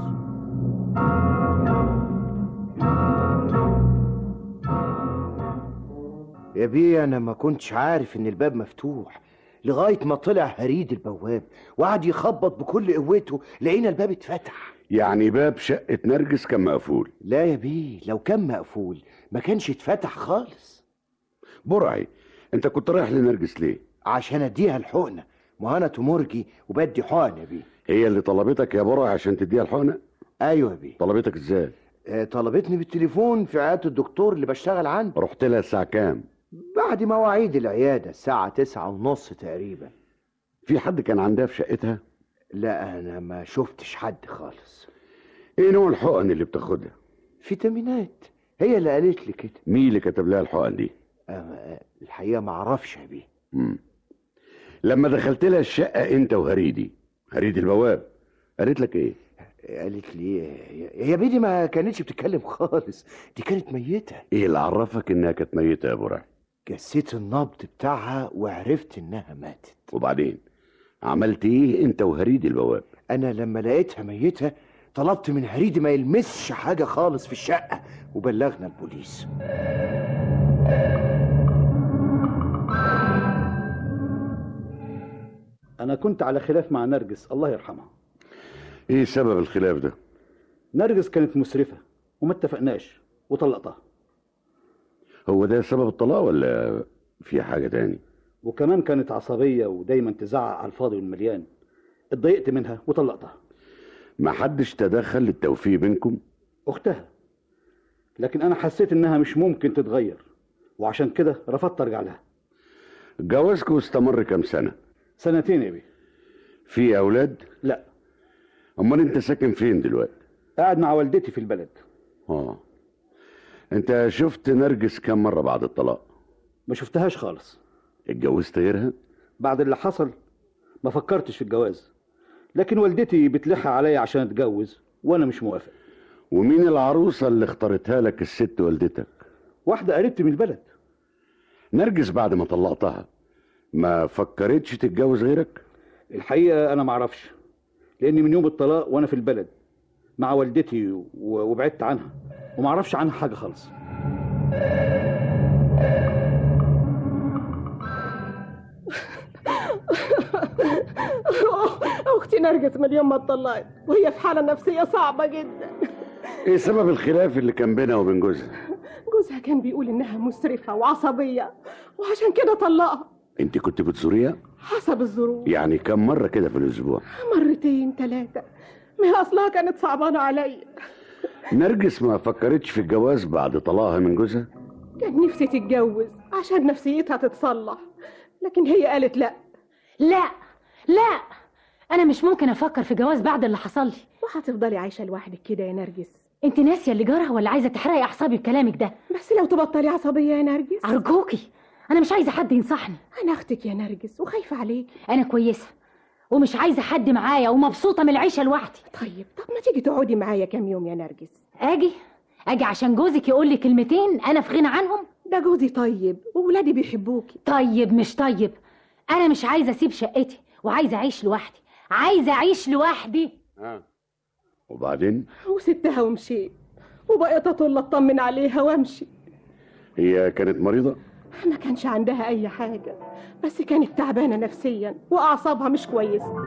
يا بيه انا ما كنتش عارف ان الباب مفتوح لغايه ما طلع هريد البواب وقعد يخبط بكل قوته، لقينا الباب اتفتح. يعني باب شقة نرجس كان مقفول؟ لا يا بيه، لو كان مقفول ما كانش اتفتح خالص. برعي، انت كنت رايح لنرجس ليه؟ عشان اديها الحقنه، ما انا تمرجي وبدي حقن يا بيه. هي اللي طلبتك يا برعي عشان تديها الحقنه؟ ايوه يا بيه. طلبتك ازاي؟ طلبتني بالتليفون في عياده الدكتور اللي بشتغل عنده. رحت لها الساعه كام؟ بعد مواعيد العياده، الساعه 9:30 تقريبا. في حد كان عندها في شقتها؟ لا انا ما شفتش حد خالص. ايه نوع الحقن اللي بتاخدها؟ فيتامينات، هي اللي قالت لي كده. مين اللي كتب لها الحقن دي؟ الحقيقه ما اعرفش يا بيه. لما دخلت لها الشقه انت وهريدي البواب، قالت لك ايه؟ قالت لي يا بيدي ما كانتش بتتكلم خالص، دي كانت ميتة. ايه اللي عرفك انها كانت ميتة يا ابو رعي؟ جسيت النبض بتاعها وعرفت انها ماتت. وبعدين عملت ايه انت وهريدي البواب؟ انا لما لقيتها ميتة طلبت من هريدي ما يلمسش حاجة خالص في الشقة وبلغنا البوليس. أنا كنت على خلاف مع نرجس الله يرحمها. ايه سبب الخلاف ده؟ نرجس كانت مسرفة وما اتفقناش وطلقتها. هو ده سبب الطلاق ولا في حاجة تاني؟ وكمان كانت عصبية ودايما تزعق على الفاضي والمليان. اتضايقت منها وطلقتها. ما حدش تدخل للتوفيق بينكم؟ أختها، لكن أنا حسيت إنها مش ممكن تتغير وعشان كده رفضت أرجع لها. جوازكم استمر كام سنة؟ 2 يا بيه. في أولاد؟ لا. أمال أنت ساكن فين دلوقتي؟ قاعد مع والدتي في البلد. أنت شفت نرجس كم مرة بعد الطلاق؟ ما شفتهاش خالص. اتجوزت غيرها؟ بعد اللي حصل ما فكرتش في الجواز، لكن والدتي بتلح عليا عشان اتجوز وانا مش موافق. ومين العروسة اللي اختارتها لك الست والدتك؟ واحدة قريبتي من البلد. نرجس بعد ما طلقتها ما فكرتش تتجوز غيرك؟ الحقيقة انا معرفش، لاني من يوم الطلاق وانا في البلد مع والدتي وبعدت عنها ومعرفش عنها حاجة خالص. اختي نرجس من يوم ما اتطلقت وهي في حاله نفسيه صعبه جدا. ايه سبب الخلاف اللي كان بينها وبين جوزها؟ جوزها كان بيقول انها مسرفه وعصبيه وعشان كده طلقها. انت كنت بتزوريها؟ حسب الظروف. يعني كم مرة كده في الاسبوع؟ 2 3. ما هي اصلها كانت صعبانه عليا. نرجس ما فكرتش في الجواز بعد طلاقها من جوزها؟ كان نفسي تتجوز عشان نفسيتها تتصلح، لكن هي قالت لا. لا انا مش ممكن افكر في جواز بعد اللي حصل لي. وهتفضلي عايشه لوحدك كده يا نرجس؟ انت ناسيه اللي جرى ولا عايزه تحرقي اعصابي بكلامك ده؟ بس لو تبطلي عصبيه يا نرجس. ارجوكي، انا مش عايزه حد ينصحني. انا اختك يا نرجس وخايفه عليكي. انا كويسه ومش عايزه حد معايا ومبسوطه من العيشه لوحدي. طب ما تيجي تقعدي معايا كام يوم يا نرجس؟ اجي عشان جوزك يقول لي كلمتين انا في غنى عنهم؟ ده جوزي طيب وولادي بيحبوكي. طيب مش طيب، انا مش عايزه اسيب شقتي وعايزه اعيش لوحدي. وبعدين؟ وسبتها ومشيت وبقيت اطل اطمن عليها وامشي. هي كانت مريضة؟ ما كانش عندها اي حاجة، بس كانت تعبانة نفسيا واعصابها مش كويسة.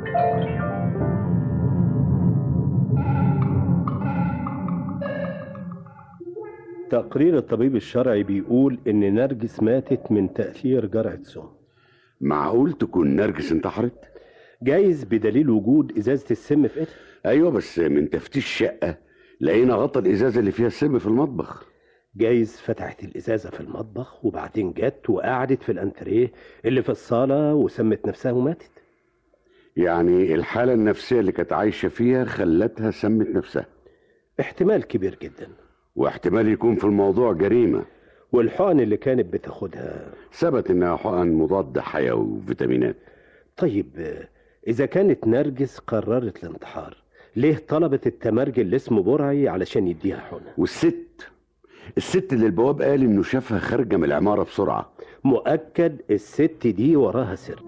تقرير الطبيب الشرعي بيقول ان نرجس ماتت من تأثير جرعة سم. معقول تكون نرجس انتحرت؟ جايز بدليل وجود ازازة السم في ايدها. ايوه بس من تفتيش الشقة لقينا غطى الازازة اللي فيها السم في المطبخ. جايز فتحت الازازة في المطبخ وبعدين جت وقعدت في الانتريه اللي في الصالة وسمت نفسها وماتت. يعني الحالة النفسية اللي كانت عايشة فيها خلتها سمت نفسها؟ احتمال كبير جدا. واحتمال يكون في الموضوع جريمة. والحقن اللي كانت بتاخدها ثبت انها حقن مضاد حيوي وفيتامينات. طيب اذا كانت نرجس قررت الانتحار ليه طلبت التمرجي اللي اسمه برعي علشان يديها حقنة؟ الست اللي البواب قال انه شافها خارجة من العمارة بسرعة. مؤكد الست دي وراها سر.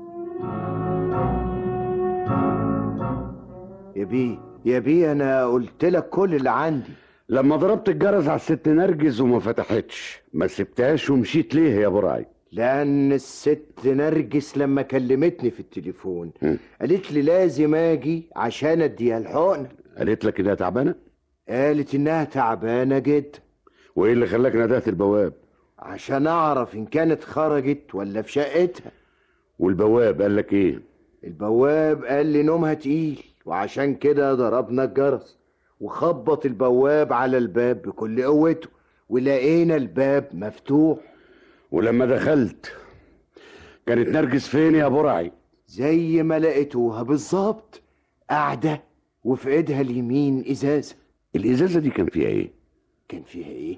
يا بيه انا قلت لك كل اللي عندي. لما ضربت الجرس على الست نرجس وما فتحتش ما سبتهاش ومشيت ليه يا برعي؟ لان الست نرجس لما كلمتني في التليفون قالت لي لازم اجي عشان اديها الحقنه. قالت لك انها تعبانه؟ قالت انها تعبانه جدا. وايه اللي خلاك ندهت البواب؟ عشان اعرف ان كانت خرجت ولا في شقتها. والبواب قال لك ايه؟ البواب قال لي نومها تقيل وعشان كده ضربنا الجرس وخبط البواب على الباب بكل قوته ولقينا الباب مفتوح. ولما دخلت كانت نرجس فين يا برعي؟ زي ما لقيتوها بالظبط، قاعده وفي ايدها اليمين ازازه. الازازه دي كان فيها ايه؟ كان فيها ايه؟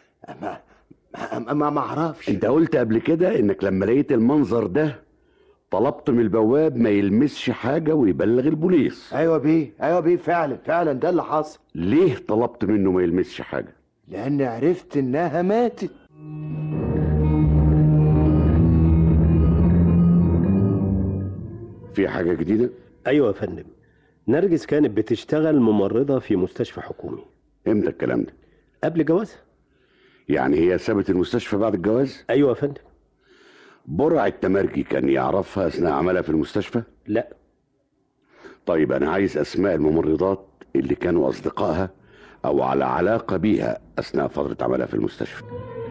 ما اعرفش. انت قلت قبل كده انك لما لقيت المنظر ده طلبت من البواب ما يلمسش حاجة ويبلغ البوليس. ايوه بيه فعلا ده اللي حصل. ليه طلبت منه ما يلمسش حاجة؟ لان عرفت انها ماتت. في حاجة جديدة؟ ايوه يا فندم، نرجس كانت بتشتغل ممرضة في مستشفى حكومي. امتى الكلام ده؟ قبل جوازها. يعني هي سابت المستشفى بعد الجواز؟ ايوه يا فندم. برع التمرجي كان يعرفها اثناء عملها في المستشفى؟ لا. طيب انا عايز اسماء الممرضات اللي كانوا اصدقائها او على علاقة بيها اثناء فترة عملها في المستشفى.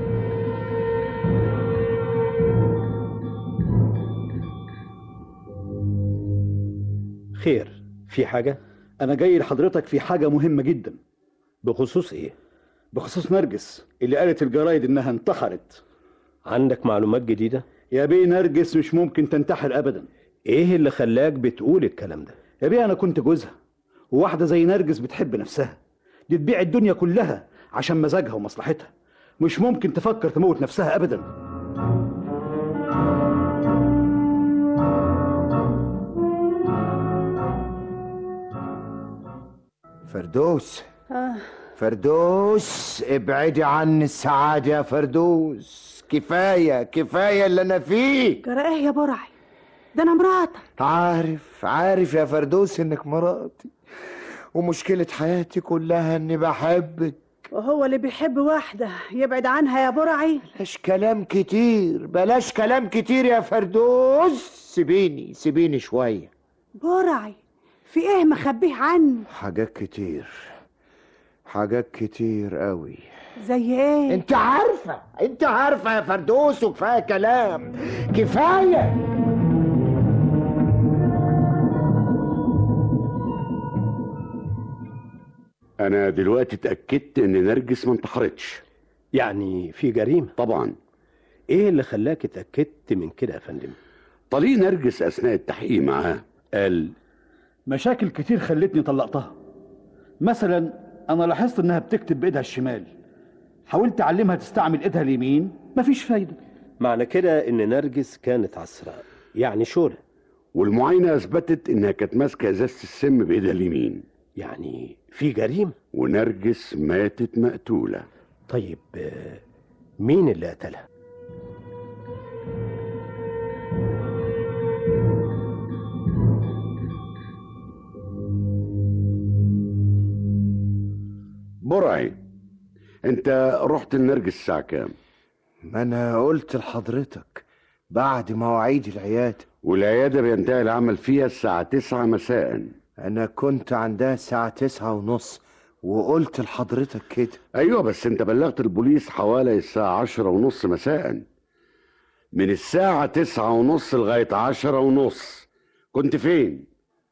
خير، في حاجة؟ أنا جاي لحضرتك في حاجة مهمة جدا. بخصوص إيه؟ بخصوص نرجس اللي قالت الجرايد إنها انتحرت. عندك معلومات جديدة؟ يا بيه نرجس مش ممكن تنتحر أبدا. إيه اللي خلاك بتقول الكلام ده؟ يا بيه أنا كنت جوزها، وواحدة زي نرجس بتحب نفسها، دي تبيع الدنيا كلها عشان مزاجها ومصلحتها، مش ممكن تفكر تموت نفسها أبدا. فردوس ابعدي عني السعادة يا فردوس. كفاية اللي انا فيه. جرى ايه يا برعي؟ ده انا مراتك. عارف يا فردوس انك مراتي، ومشكلة حياتي كلها اني بحبك. وهو اللي بيحب واحدة يبعد عنها يا برعي؟ بلاش كلام كتير يا فردوس. سيبيني شوية. برعي في ايه مخبيه عني؟ حاجات كتير قوي. زي ايه؟ انت عارفة يا فردوس، وكفاية كلام. كفاية. انا دلوقتي اتأكدت ان نرجس ما انتحرتش. يعني في جريمة؟ طبعا. ايه اللي خلاك اتأكدت من كده يا فندم؟ طليق نرجس اثناء التحقيق معاه قال مشاكل كتير خلتني طلقتها. مثلا انا لاحظت انها بتكتب بايدها الشمال، حاولت اعلمها تستعمل ايدها اليمين، مفيش فايدة. معنى كده ان نرجس كانت عسراء، يعني شورى. والمعاينة اثبتت انها كانت ماسكة ازازة السم بايدها اليمين. يعني في جريمة. ونرجس ماتت مقتولة. طيب مين اللي قتلها؟ برعي، انت رحت لنرجس الساعة كام؟ ما انا قلت لحضرتك بعد مواعيد العيادة. والعيادة بينتهي العمل فيها الساعة 9 مساء. انا كنت عندها الساعة 9:30 وقلت لحضرتك كده. ايوه بس انت بلغت البوليس حوالي الساعة 10:30 مساء. من الساعة 9:30 لغاية 10:30 كنت فين؟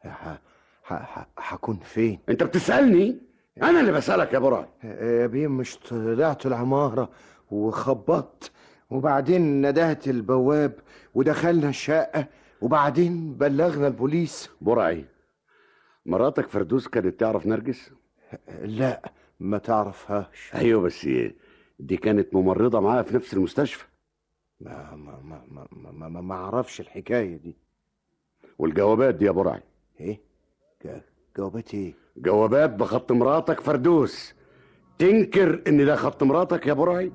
هكون فين؟ انت بتسألني؟ انا اللي بسألك يا برعي. يا بيه مش طلعت العمارة وخبطت، وبعدين ندهت البواب ودخلنا الشقة، وبعدين بلغنا البوليس. برعي، مراتك فردوس كانت تعرف نرجس؟ لا ما تعرفهاش. ايوه بس دي كانت ممرضة معاها في نفس المستشفى. ما اعرفش الحكاية دي. والجوابات دي يا برعي؟ ايه جوابات ايه؟ جوابات بخط مراتك فردوس. تنكر ان ده خط مراتك يا برعي؟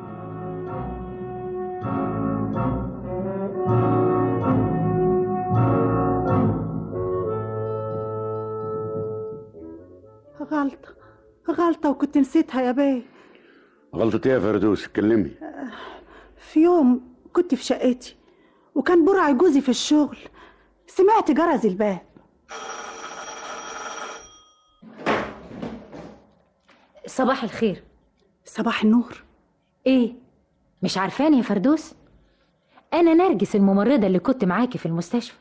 غلطة وكنت نسيتها يا بيه. غلطة ايه يا فردوس؟ اتكلمي. في يوم كنت في شقتي وكان برعي جوزي في الشغل، سمعت جرس الباب. صباح الخير. صباح النور. ايه مش عارفاني يا فردوس؟ انا نرجس الممرضة اللي كنت معاكي في المستشفى.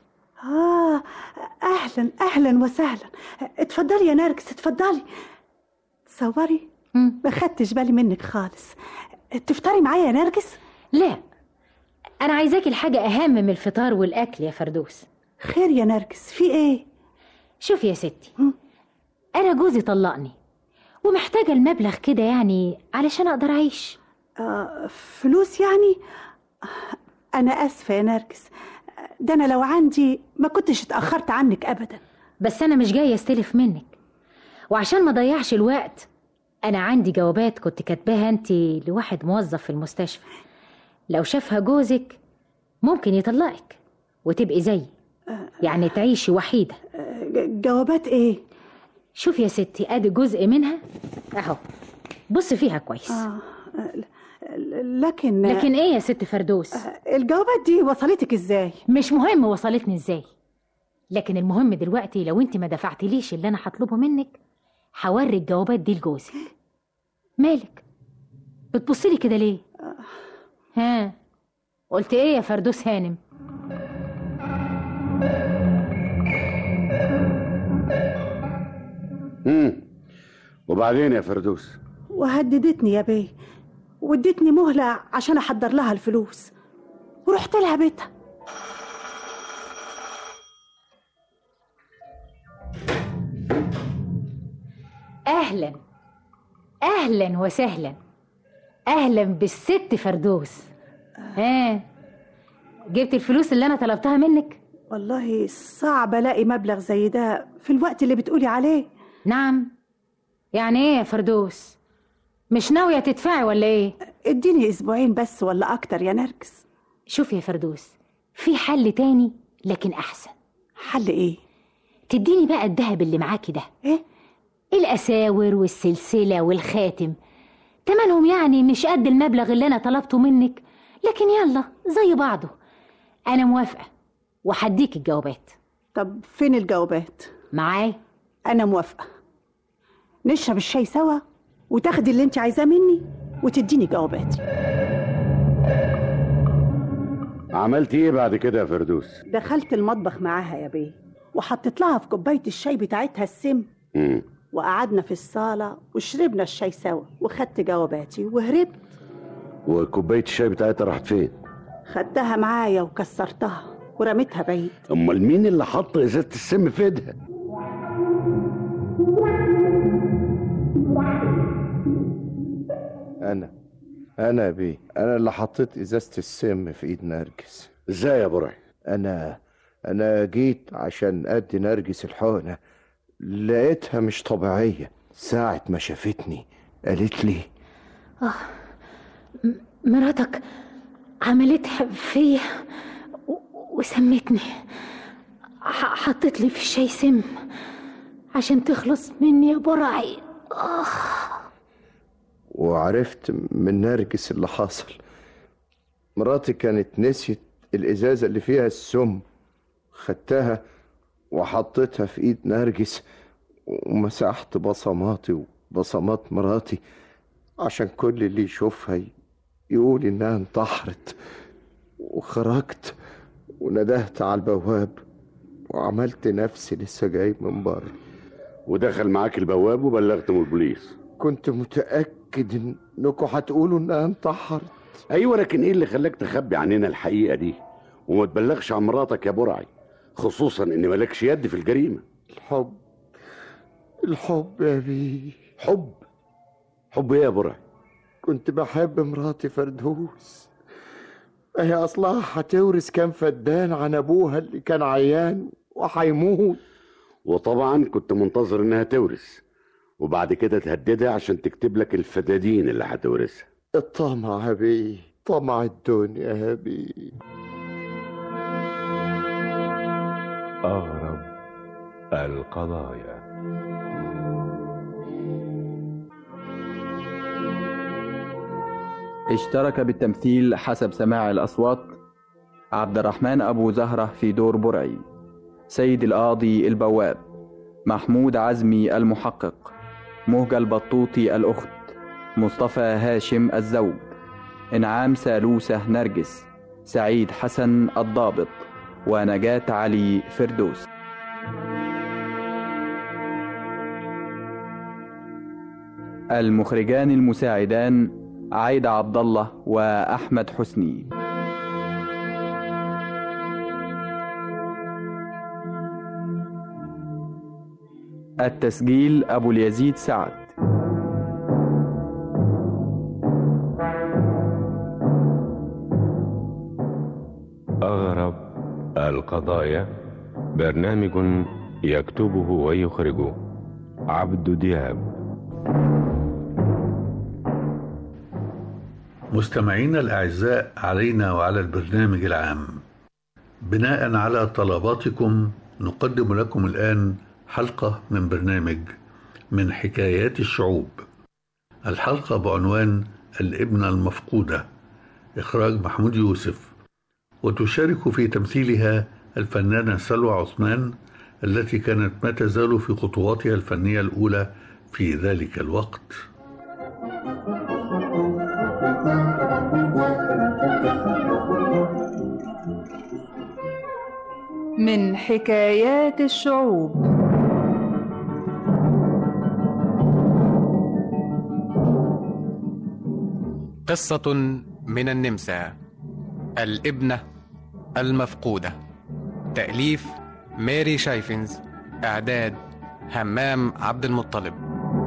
اهلا وسهلا. اتفضلي يا نرجس اتفضلي. تصوري ما خدتش بالي منك خالص. تفطري معايا يا نرجس؟ لا انا عايزاكي الحاجة اهم من الفطار والاكل يا فردوس. خير يا نرجس في ايه؟ شوفي يا ستي، انا جوزي طلقني ومحتاجة المبلغ كده يعني علشان اقدر اعيش. فلوس يعني؟ انا اسفة يا نرجس، ده أنا لو عندي ما كنتش اتأخرت عنك أبدا. بس أنا مش جاية استلف منك، وعشان ما ضيعش الوقت أنا عندي جوابات كنت كاتباها أنت لواحد موظف في المستشفى، لو شافها جوزك ممكن يطلقك وتبقي زي يعني تعيشي وحيدة. جوابات إيه؟ شوف يا ستي، أدي جزء منها أهو، بص فيها كويس. لكن إيه يا ست فردوس؟ الجوابات دي وصلتك إزاي؟ مش مهم وصلتني إزاي، لكن المهم دلوقتي لو أنت ما دفعتليش اللي أنا هطلبه منك هوري الجوابات دي لجوزك. مالك بتبصيلي كده ليه؟ ها قلت ايه يا فردوس هانم؟ وبعدين يا فردوس؟ وهددتني يا بيه وادتني مهلة عشان احضر لها الفلوس، ورحت لها بيتها. اهلا اهلا وسهلا، اهلا بالست فردوس. ها جبت الفلوس اللي انا طلبتها منك؟ والله صعب الاقي مبلغ زي ده في الوقت اللي بتقولي عليه. نعم، يعني ايه يا فردوس؟ مش ناوية تدفعي ولا ايه؟ اديني اسبوعين بس ولا اكتر يا نرجس. شوف يا فردوس، في حل تاني لكن احسن. حل ايه؟ تديني بقى الذهب اللي معاكي ده. ايه؟ الاساور والسلسلة والخاتم، تمنهم يعني مش قد المبلغ اللي انا طلبته منك، لكن يلا زي بعضه. انا موافقة وحديك الجوابات. طب فين الجوابات؟ معاي. انا موافقة، نشرب الشاي سوا وتاخدي اللي انت عايزاه مني وتديني جواباتي. عملتي ايه بعد كده يا فردوس؟ دخلت المطبخ معاها يا بيه وحطيت لها في كوباية الشاي بتاعتها السم. وقعدنا في الصالة وشربنا الشاي سوا وخدت جواباتي وهربت. وكوباية الشاي بتاعتها راحت فين؟ خدتها معايا وكسرتها ورميتها بعيد. امال مين اللي حط ازازة السم في ايدها؟ أنا يا بيه، أنا اللي حطيت إزازة السم في إيد نرجس. إزاي يا برعي؟ أنا جيت عشان أدي نرجس الحقنة، لقيتها مش طبيعية. ساعة ما شافتني قالت لي مراتك عملتها فيا وسمتني، حطت لي في الشاي سم عشان تخلص مني يا برعي. وعرفت من نرجس اللي حصل. مراتي كانت نسيت الإزازة اللي فيها السم، خدتها وحطيتها في إيد نرجس ومسحت بصماتي وبصمات مراتي عشان كل اللي يشوفها يقول إنها انتحرت. وخرجت وندهت على البواب وعملت نفسي لسه جاي من بره. ودخل معاك البواب وبلغتم البوليس؟ كنت متأكد إنكم هتقولوا إنها انتحرت. أيوة، لكن إيه اللي خلاك تخبي عننا الحقيقة دي وما تبلغش عن مراتك يا برعي، خصوصا إن مالكش يد في الجريمة؟ الحب يا بيه. حب إيه يا برعي؟ كنت بحب مراتي فردوس، هي أصلها هتورث كام فدان عن أبوها اللي كان عيان وهيموت. وطبعا كنت منتظر إنها تورث وبعد كده تهددها عشان تكتب لك الفدادين اللي هتورثها. الطمع يا بيه، طمع الدنيا يا بيه. أغرب القضايا. اشترك بالتمثيل حسب سماع الأصوات عبد الرحمن أبو زهرة في دور برعي، سيد القاضي البواب، محمود عزمي المحقق، مهجة البطوطي الأخت، مصطفى هاشم الزوج، إنعام سالوسة نرجس، سعيد حسن الضابط، ونجاة علي فردوس. المخرجان المساعدان عايدة عبد الله وأحمد حسني. التسجيل أبو اليزيد سعد. أغرب القضايا برنامج يكتبه ويخرجه عبد دياب. مستمعينا الأعزاء، علينا وعلى البرنامج العام بناء على طلباتكم نقدم لكم الآن حلقة من برنامج من حكايات الشعوب. الحلقة بعنوان الابنة المفقودة، إخراج محمود يوسف، وتشارك في تمثيلها الفنانة سلوى عثمان التي كانت ما تزال في خطواتها الفنية الأولى في ذلك الوقت. من حكايات الشعوب. قصة من النمسا، الابنة المفقودة. تأليف ماري شايفنز، إعداد همام عبد المطلب.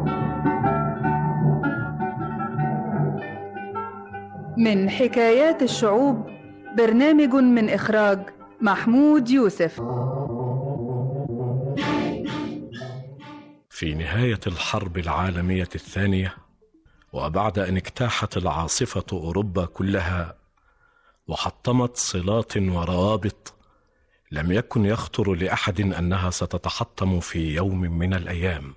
من حكايات الشعوب، برنامج من إخراج محمود يوسف. في نهاية الحرب العالمية الثانية، وبعد أن اجتاحت العاصفة أوروبا كلها وحطمت صلات وروابط، لم يكن يخطر لأحد أنها ستتحطم في يوم من الأيام.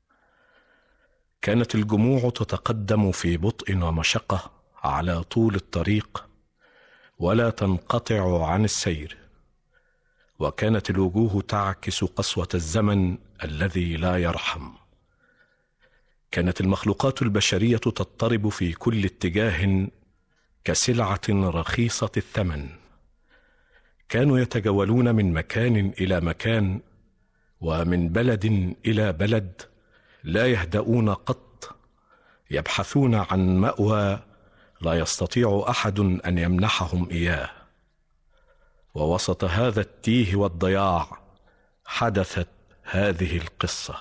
كانت الجموع تتقدم في بطء ومشقة على طول الطريق ولا تنقطع عن السير، وكانت الوجوه تعكس قسوة الزمن الذي لا يرحم. كانت المخلوقات البشرية تضطرب في كل اتجاه كسلعة رخيصة الثمن. كانوا يتجولون من مكان إلى مكان ومن بلد إلى بلد، لا يهدؤون قط، يبحثون عن مأوى لا يستطيع أحد أن يمنحهم إياه. ووسط هذا التيه والضياع حدثت هذه القصة.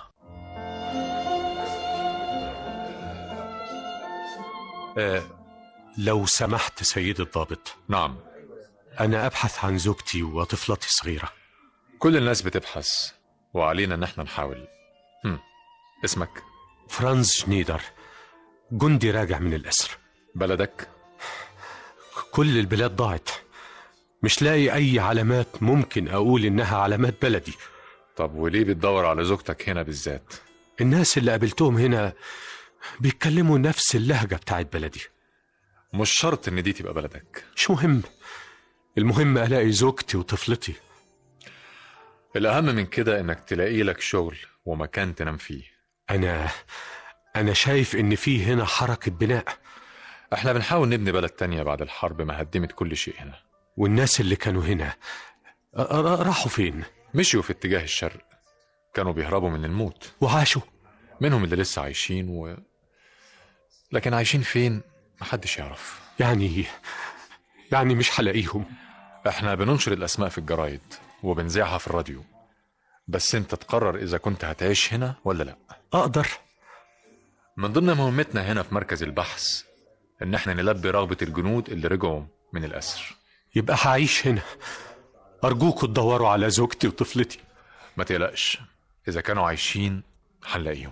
لو سمحت سيد الضابط. نعم. أنا أبحث عن زوجتي وطفلتي الصغيرة. كل الناس بتبحث وعلينا ان احنا نحاول. اسمك؟ فرانز شنيدر، جندي راجع من الأسر. بلدك؟ كل البلاد ضاعت، مش لاقي أي علامات ممكن أقول إنها علامات بلدي. طب وليه بتدور على زوجتك هنا بالذات؟ الناس اللي قابلتهم هنا بيتكلموا نفس اللهجة بتاعت بلدي. مش شرط ان دي تبقى بلدك. مش مهم، المهم ألاقي زوجتي وطفلتي. الأهم من كده انك تلاقي لك شغل ومكان تنام فيه. أنا شايف إن في هنا حركة بناء. احنا بنحاول نبني بلد تانية بعد الحرب ما هدمت كل شيء هنا. والناس اللي كانوا هنا راحوا فين؟ مشيوا في اتجاه الشرق، كانوا بيهربوا من الموت. وعاشوا؟ منهم اللي لسه عايشين لكن عايشين فين محدش يعرف. يعني مش هلاقيهم. احنا بننشر الأسماء في الجرايد وبنذيعها في الراديو، بس انت تقرر اذا كنت هتعيش هنا ولا لا. اقدر. من ضمن مهمتنا هنا في مركز البحث ان احنا نلبي رغبة الجنود اللي رجعوا من الأسر. يبقى هعيش هنا. ارجوكوا تدوروا على زوجتي وطفلتي. ما تقلقش، اذا كانوا عايشين هنلاقيهم.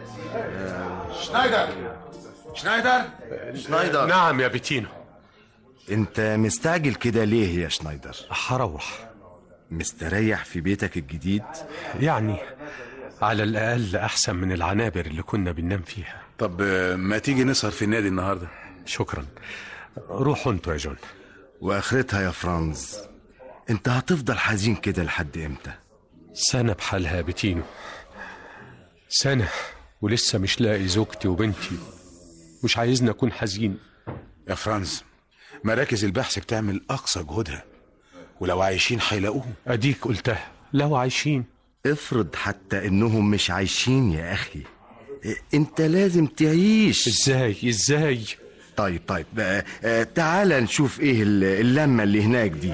شنايدر. نعم يا بيتينو. انت مستعجل كده ليه يا شنايدر؟ هروح. مستريح في بيتك الجديد؟ يعني على الأقل أحسن من العنابر اللي كنا بننام فيها. طب ما تيجي نسهر في النادي النهاردة؟ شكرا، روحوا انتوا يا جون. وآخرتها يا فرانز، انت هتفضل حزين كده لحد امتى؟ سنة بحالها يا بيتينو، سنة ولسه مش لاقي زوجتي وبنتي. مش عايزني أكون حزين. يا فرانز، مراكز البحث بتعمل أقصى جهودها، ولو عايشين هيلاقوهم. أديك قلتها، لو عايشين. افرض حتى إنهم مش عايشين يا أخي، انت لازم تعيش. ازاي؟ طيب تعال نشوف ايه اللمة اللي هناك دي.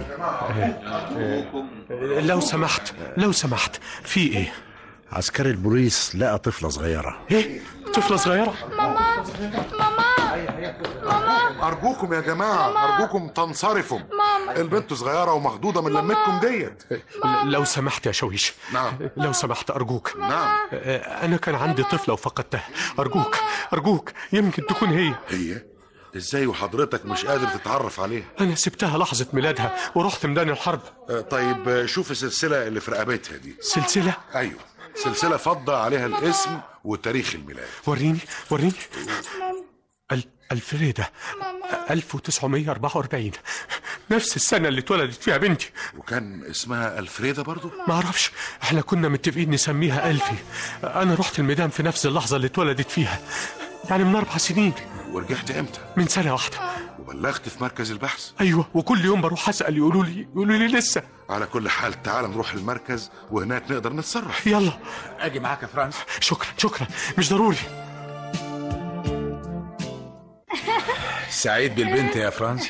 لو سمحت في ايه؟ عسكري البوليس لقى طفلة صغيرة. ايه؟ طفلة صغيرة؟ ماما أرجوكم يا جماعة، أرجوكم تنصرفوا. البنت صغيرة ومخضوضة من لمتكم ديت. لو سمحت يا شويش. نعم. لو سمحت أرجوك. نعم. أنا كان عندي طفلة وفقدتها. أرجوك يمكن تكون هي. ازاي وحضرتك مش قادر تتعرف عليها؟ أنا سبتها لحظة ميلادها ورحت ميدان الحرب. طيب شوف السلسلة اللي في رقبتها دي. سلسلة؟ أيوه، سلسلة فضة عليها الاسم وتاريخ الميلاد. وريني. الفريدة 1944، نفس السنة اللي اتولدت فيها بنتي. وكان اسمها الفريدة برضو؟ ما اعرفش، احنا كنا متفقين نسميها ألفي. انا رحت الميدان في نفس اللحظة اللي اتولدت فيها، يعني من 4 سنين. ورجعت امتى؟ من سنة واحدة. وبلغت في مركز البحث؟ ايوه، وكل يوم بروح اسأل يقولوا لي لسه. على كل حال تعال نروح المركز وهناك نقدر نتصرف. يلا. اجي معاك يا فرانس؟ شكرا، مش ضروري. سعيد بالبنت يا فرانس.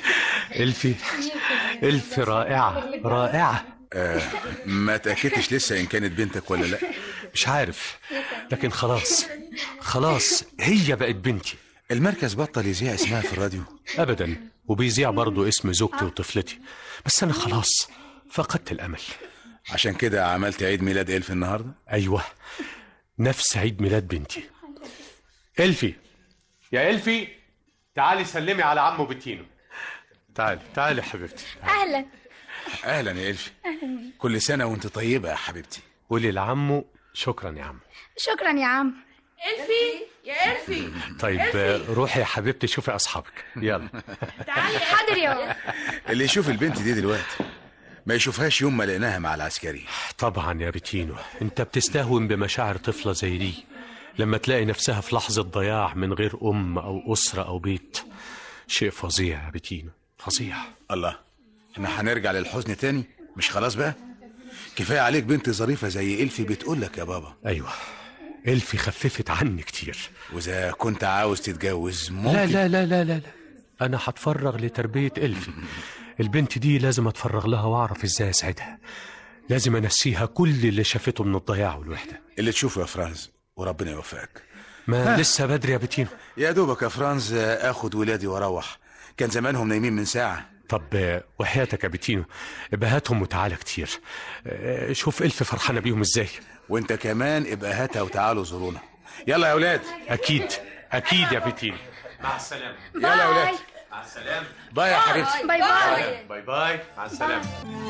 الفي رائعة. ما تأكدتش لسه إن كانت بنتك ولا لا؟ مش عارف، لكن خلاص هي بقت بنتي. المركز بطل يذيع اسمها في الراديو؟ أبدا، وبيذيع برضو اسم زوجتي وطفلتي، بس أنا خلاص فقدت الأمل. عشان كده عملت عيد ميلاد إلفي النهاردة؟ أيوة، نفس عيد ميلاد بنتي. إلفي، يا إلفي تعالي سلمي على عمو بتينو. تعالي يا حبيبتي. أهلا يا إلفي. كل سنة وانت طيبة يا حبيبتي. قولي لعمو شكرا يا عم. شكرا يا عم. إلفي. طيب روحي يا حبيبتي شوفي أصحابك، يلا. تعالي. حاضر يا. اللي يشوف البنت دي دلوقتي ما يشوفهاش يوم ما لقيناها مع العسكري. طبعا يا بتينو، انت بتستهون بمشاعر طفلة زي دي لما تلاقي نفسها في لحظة ضياع من غير أم أو أسرة أو بيت. شيء فظيع يا بتينو، فظيع. الله، احنا هنرجع للحزن تاني؟ مش خلاص بقى؟ كفاية عليك بنت ظريفة زي إلفي بتقولك يا بابا. أيوة، إلفي خففت عني كتير. وإذا كنت عاوز تتجوز ممكن. لا، أنا هتفرغ لتربية إلفي. البنت دي لازم أتفرغ لها وأعرف إزاي أسعدها. لازم أنسيها كل اللي شافته من الضياع والوحدة. اللي تشوفه يا فرانز، وربنا يوفقك. ما لسه بدري يا بتينو. يا دوبك يا فرانز اخد ولادي واروح، كان زمانهم نايمين من ساعة. طب وحياتك يا بتينو ابقى هاتهم وتعالى كتير. شوف إلفي فرحانة بيهم ازاي. وانت كمان ابقى هاتها وتعالوا زورونا. يلا يا ولاد. اكيد يا بتينو. مع السلامة. يلا يا ولاد. مع السلامة. باي يا حبيبتي. باي. مع السلامة.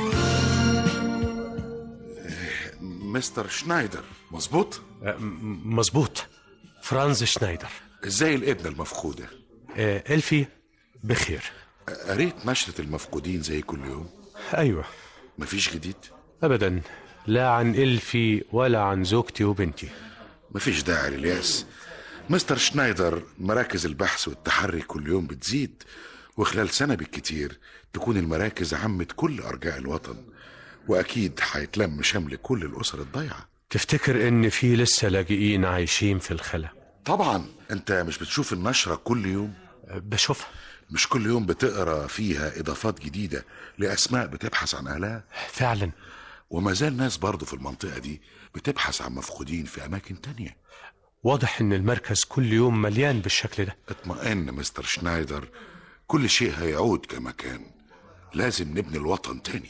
مستر شنايدر مظبوط؟ مظبوط، فرانز شنايدر. ازاي الابنة المفقودة؟ إلفي بخير. قريت نشرة المفقودين زي كل يوم؟ أيوة. مفيش جديد؟ أبدا، لا عن إلفي ولا عن زوجتي وبنتي. مفيش داعي للياس مستر شنايدر. مراكز البحث والتحري كل يوم بتزيد، وخلال سنة بالكتير تكون المراكز عمت كل أرجاء الوطن، وأكيد هيتلم شمل كل الأسر الضيعة. تفتكر إن في لسه لاجئين عايشين في الخلا؟ طبعا. أنت مش بتشوف النشرة كل يوم؟ بشوفها. مش كل يوم بتقرأ فيها إضافات جديدة لأسماء بتبحث عن أهلها؟ فعلا. وما زال ناس برضو في المنطقة دي بتبحث عن مفقودين في أماكن تانية. واضح إن المركز كل يوم مليان بالشكل ده. اطمئن مستر شنايدر، كل شيء هيعود كما كان. لازم نبني الوطن تاني.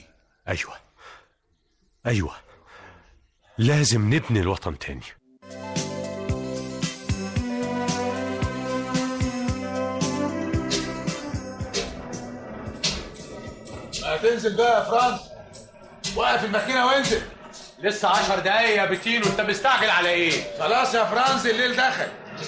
أيوة، لازم نبني الوطن تاني. هتنزل بقى يا فرانس، وقف الماكينة وانزل. لسه 10 دقايق يا بتينو، انت مستعجل على ايه؟ خلاص يا فرانس، الليل دخل.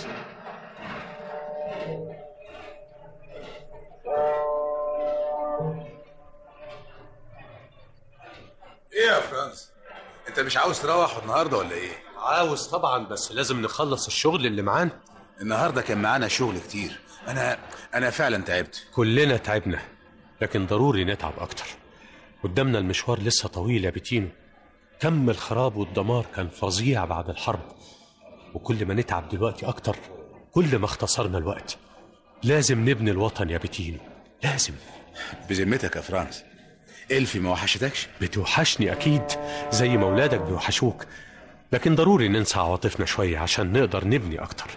ايه يا فرانس، انت مش عاوز تروح النهارده ولا ايه؟ عاوز طبعا، بس لازم نخلص الشغل اللي معانا. النهارده كان معانا شغل كتير. انا فعلا تعبت. كلنا تعبنا، لكن ضروري نتعب اكتر. قدامنا المشوار لسه طويل يا بتينو. كم الخراب والدمار كان فظيع بعد الحرب، وكل ما نتعب دلوقتي اكتر كل ما اختصرنا الوقت. لازم نبني الوطن يا بتينو، لازم. بذمتك يا فرانس، إلفي ما وحشتكش؟ بتوحشني اكيد، زي ما ولادك بيوحشوك، لكن ضروري ننسى عواطفنا شوية عشان نقدر نبني اكتر.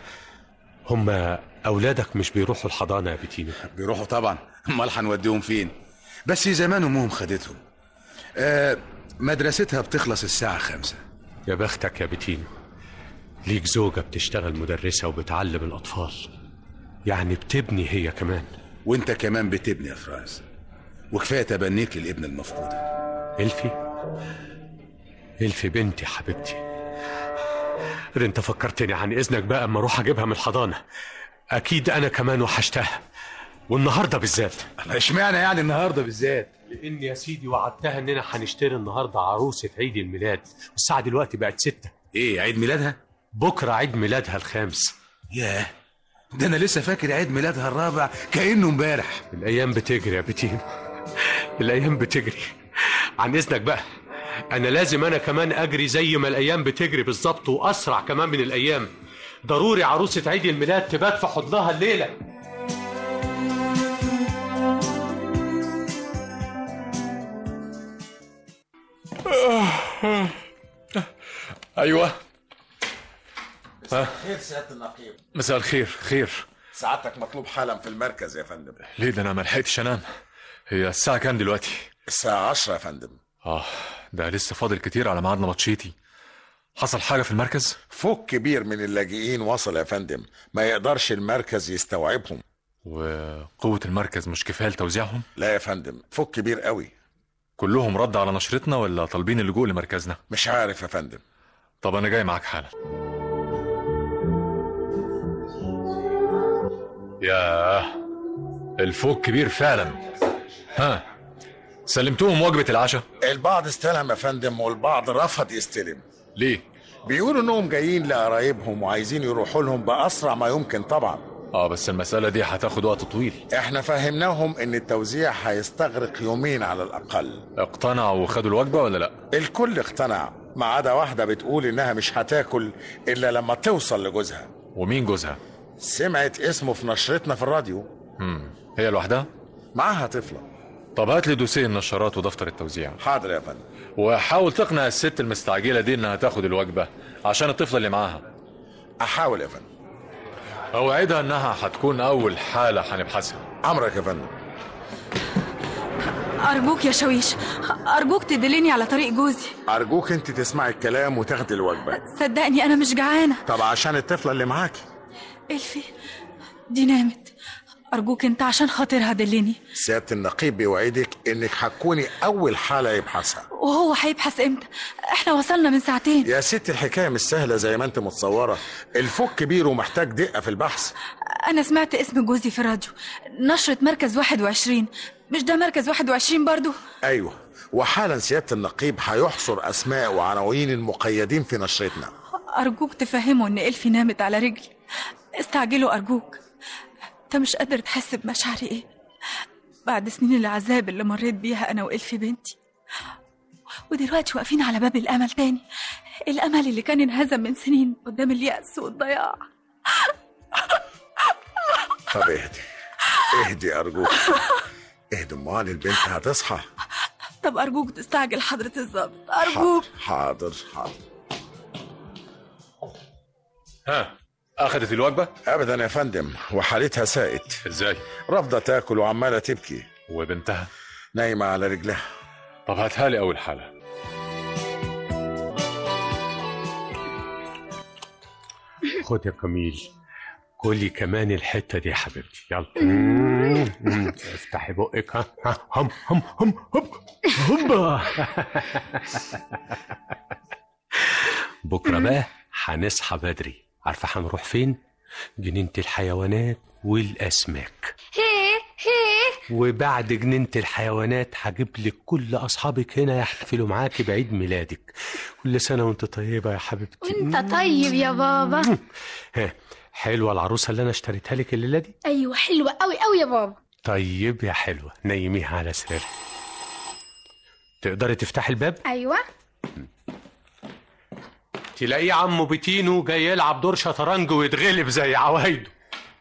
هما اولادك مش بيروحوا الحضانة يا بتينو؟ بيروحوا طبعا، امال هنوديهم فين؟ بس زمان امهم خدتهم. مدرستها بتخلص الساعة 5. يا بختك يا بتينو، ليك زوجة بتشتغل مدرسة وبتعلم الأطفال، يعني بتبني هي كمان. وانت كمان بتبني يا فراس، وكفاية تبنيك للابنة المفقودة. إلفي بنتي حبيبتي. انت فكرتني، عن إذنك بقى اما اروح اجيبها من الحضانة. أكيد أنا كمان وحشتها، والنهاردة بالذات. اشمعنى يعني النهاردة بالذات؟ لأن يا سيدي وعدتها إننا هنشتري النهاردة عروسة عيد الميلاد، والساعة دلوقتي بقت 6. إيه عيد ميلادها؟ بكرة عيد ميلادها الخامس. ياه، ده أنا لسه فاكر عيد ميلادها الرابع كأنه امبارح. الأيام بتجري يا بتينو، الأيام بتجري. عن إذنك بقى، أنا لازم أنا كمان أجري زي ما الأيام بتجري بالظبط، وأسرع كمان من الأيام. ضروري عروسة عيد الميلاد تبات في حضنها الليلة. ايوه. مساء الخير سيادة النقيب. مساء الخير. خير. سعادتك مطلوب حالا في المركز يا فندم. ليه ده انا ما لحقتش انام. هي الساعة كام دلوقتي؟ الساعة 10 يا فندم. ده لسه فاضل كتير على ميعاد ماتشيتي. حصل حاجة في المركز؟ فوق كبير من اللاجئين وصل يا فندم، ما يقدرش المركز يستوعبهم. وقوة المركز مش كفاية لتوزيعهم؟ لا يا فندم، فوق كبير قوي. كلهم رد على نشرتنا ولا طالبين اللجوء لمركزنا؟ مش عارف يا فندم. طب انا جاي معاك حالا. ياه، الفوق كبير فعلا. سلمتوهم وجبة العشاء؟ البعض استلم يا فندم والبعض رفض يستلم. ليه؟ بيقولوا انهم جايين لقرايبهم وعايزين يروحوا لهم بأسرع ما يمكن طبعا. بس المسألة دي هتاخد وقت طويل. احنا فهمناهم ان التوزيع هيستغرق يومين على الأقل. اقتنعوا وخدوا الوجبة ولا لا؟ الكل اقتنع، ما عدا واحدة بتقول انها مش هتاكل الا لما توصل لجوزها. ومين جوزها؟ سمعت اسمه في نشرتنا في الراديو. هي لوحدها؟ معاها طفلة. طب هات لي دوسيه النشرات ودفتر التوزيع. حاضر يا فندم. وحاول تقنع الست المستعجلة دي انها تاخد الوجبة عشان الطفلة اللي معاها. احاول يا فندم. اوعدها انها هتكون اول حالة هنبحثها. امرك يا فندم. ارجوك يا شويش، ارجوك تدلني على طريق جوزي. ارجوك انت تسمعي الكلام وتاخدي الوجبة. صدقني انا مش جعانة. طب عشان الطفلة اللي معاكي. إلفي دي نامت، أرجوك أنت عشان خاطرها دلني. سيادة النقيب بيوعدك إنك هتكوني أول حالة يبحثها. وهو هيبحث إمتى؟ إحنا وصلنا من ساعتين. يا ست الحكاية مش سهلة زي ما أنت متصورة، الفوق كبير ومحتاج دقة في البحث. أنا سمعت اسم جوزي في الراديو، نشرة مركز 21. مش ده مركز 21 برضو؟ أيوه، وحالا سيادة النقيب هيحصر أسماء وعناوين المقيدين في نشرتنا. أرجوك تفهمه إن إلفي نامت على رجلي. استعجلوا أرجوك. أنت مش قادر تحس بمشاعري إيه بعد سنين العذاب اللي مريت بيها أنا وإلفي بنتي، ودلوقتي واقفين على باب الأمل تاني، الأمل اللي كان انهزم من سنين قدام اليأس والضياع. طب اهدي أرجوك، اهدي أمال البنت هتصحى. طب أرجوك تستعجل حضرة الضابط، أرجوك. حاضر. أخذت الوجبة؟ أبدا يا فندم، وحالتها سائت. إزاي؟ رافضة تاكل وعمالة تبكي. وبنتها؟ نايمة على رجلها. طب هاتها لي أول حالة. خد يا كميل، كلي كمان الحتة دي يا حبيبتي، يلا. افتحي بقك. هم هم هم هم. بكرة بقى هنصحى بدري. عارفة هنروح فين؟ جنينة الحيوانات والأسماك. وبعد جنينة الحيوانات هجيب لك كل أصحابك هنا يحتفلوا معاكي بعيد ميلادك. كل سنة وانت طيبة يا حبيبتي. وانت طيب يا بابا. حلوة العروسة اللي أنا اشتريتها لك الليلة دي؟ أيوة حلوة قوي قوي يا بابا. طيب يا حلوة، نيميها على سريرها. تقدري تفتحي الباب؟ أيوة. تلاقيه عمو بتينو جاي يلعب دور شطرنج ويتغلب زي عوايده.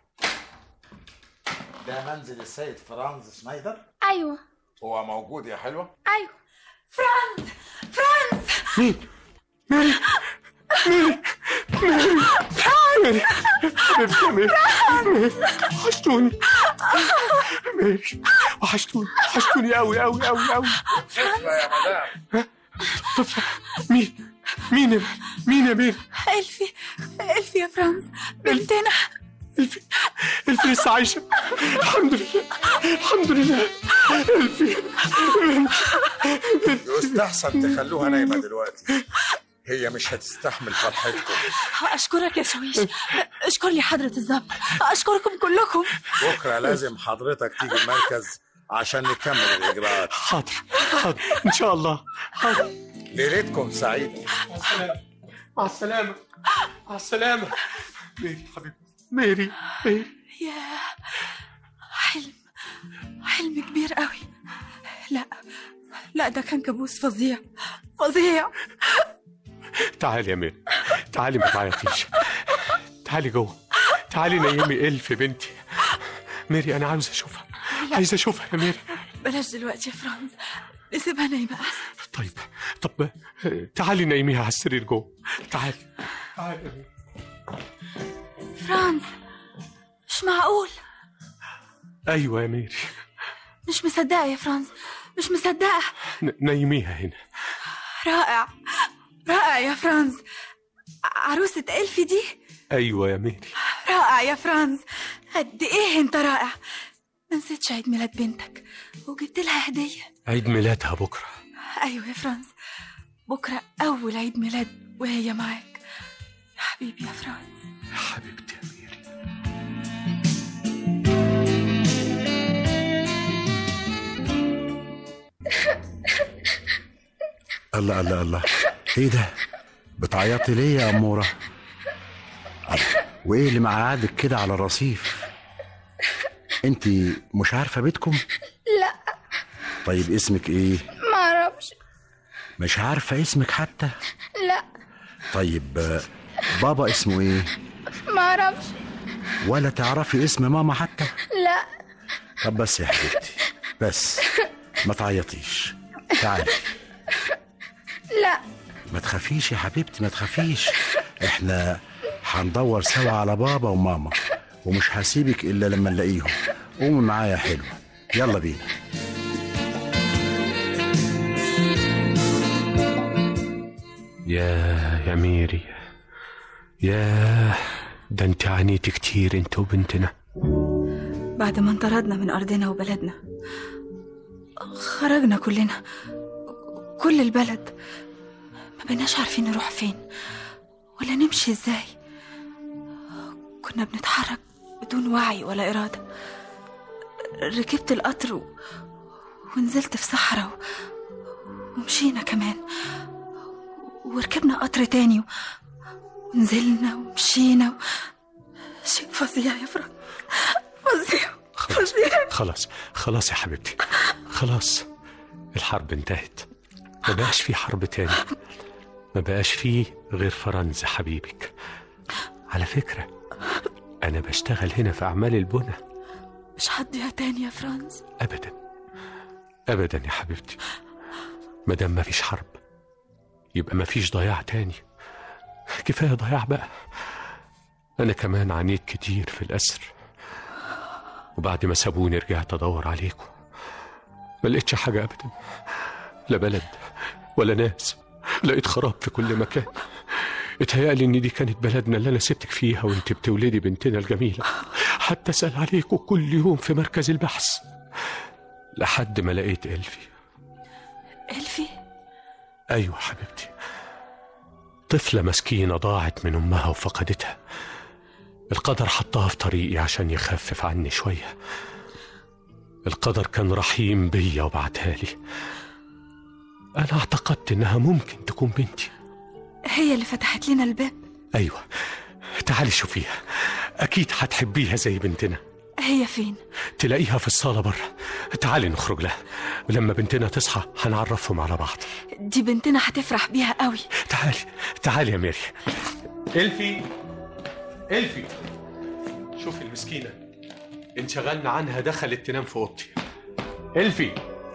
ده منزل السيد فرانز شنايدر؟ أيوة. هو موجود يا حلوة؟ أيوة. فرانز. مين؟ مالك؟ ميري حبيبتي يا ميري. ميري وحشتوني. ميري وحشتوني قوي قوي قوي قوي. طفلة يا مدام. طفلة؟ مين يا ميري؟ إلفي يا فرانز، بنتنا. إلفي لسه عايشة. الحمد لله. إلفي يستحسن تخلوها نايمة دلوقتي، هي مش هتستحمل فرحتكم. أشكرك يا شويش، اشكر لي حضرة الضابط، أشكركم كلكم. بكرة لازم حضرتك تيجي المركز عشان نكمل الإجراءات. حاضر إن شاء الله. حاضر. ليلتكم سعيدة. مع السلامة. ميري حبيبتي. ميري. يا حلم كبير قوي. لا ده كان كابوس فظيع. تعالي يا ميري، تعالي ما تعيطيش. تعالي جوه، تعالي نيمي إلفي بنتي. ميري أنا عايز أشوفها يا ميري. بلاش دلوقتي يا فرانز، نسيبها نايمة أحسن. طب تعالي نيميها على السرير جوه. تعالي يا ميري. فرانز، مش معقول. أيوة يا ميري. مش مصدقة يا فرانز، مش مصدقة. نيميها هنا. رائع يا فرانز. عروسة إلفي دي؟ أيوة يا ميري. رائع يا فرانز، قد إيه أنت رائع. ما نسيتش عيد ميلاد بنتك وجبت لها هدية. عيد ميلادها بكرة. أيوة يا فرانز، بكرة أول عيد ميلاد وهي معاك. يا حبيبي يا فرانز. يا حبيبتي يا ميري. الله ايه ده؟ بتعيطي ليه يا أمورة؟ وايه اللي مقعدك كده على الرصيف؟ انتي مش عارفة بيتكم؟ لا. طيب اسمك ايه؟ ما اعرفش. مش عارفة اسمك حتى؟ لا. طيب بابا اسمه ايه؟ ما اعرفش. ولا تعرفي اسم ماما حتى؟ لا. طب بس يا حبيبتي، بس ما تعيطيش. تعالي. لا. ما تخافيش يا حبيبتي، ما تخافيش. احنا هندور سوا على بابا وماما، ومش هسيبك الا لما نلاقيهم. قومي معايا يا حلوة، يلا بينا. يا ميري، ده انت عانيتي كتير انت وبنتنا. بعد ما انطردنا من أرضنا وبلدنا، خرجنا كلنا، كل البلد، ما بقيناش عارفين نروح فين ولا نمشي ازاي. كنا بنتحرك بدون وعي ولا إرادة. ركبت القطر ونزلت في صحراء ومشينا كمان، وركبنا قطر تاني ونزلنا ومشينا. شيء فظيع يا فرانك، فظيع. خلاص يا حبيبتي، خلاص. الحرب انتهت، ما بقاش في حرب تاني، ما بقاش فيه غير فرنسا حبيبك. على فكرة أنا بشتغل هنا في أعمال البنى. مش هتضيع تاني يا فرانز؟ أبدا يا حبيبتي. مادام ما فيش حرب يبقى ما فيش ضياع تاني. كفاية ضياع بقى. أنا كمان عانيت كتير في الأسر، وبعد ما سابوني رجعت أدور عليكم، ما لقيتش حاجة أبدا، لا بلد ولا ناس، لقيت خراب في كل مكان. اتهيألي إن دي كانت بلدنا اللي أنا سبتك فيها وأنت بتولدي بنتنا الجميلة. حتى أسأل عليكم كل يوم في مركز البحث لحد ما لقيت إلفي. أيوة حبيبتي، طفلة مسكينة ضاعت من أمها وفقدتها. القدر حطها في طريقي عشان يخفف عني شوية. القدر كان رحيم بيا وبعتها لي. أنا اعتقدت إنها ممكن تكون بنتي. هي اللي فتحت لنا الباب. أيوة، تعالي شوفيها، أكيد هتحبيها زي بنتنا. هي فين؟ تلاقيها في الصالة برا. تعالي نخرج لها، ولما بنتنا تصحى هنعرفهم على بعض. دي بنتنا هتفرح بيها قوي. تعالي يا ميري. إلفي، شوفي المسكينة انشغلنا عنها، دخلت تنام في اوضتي. إلفي.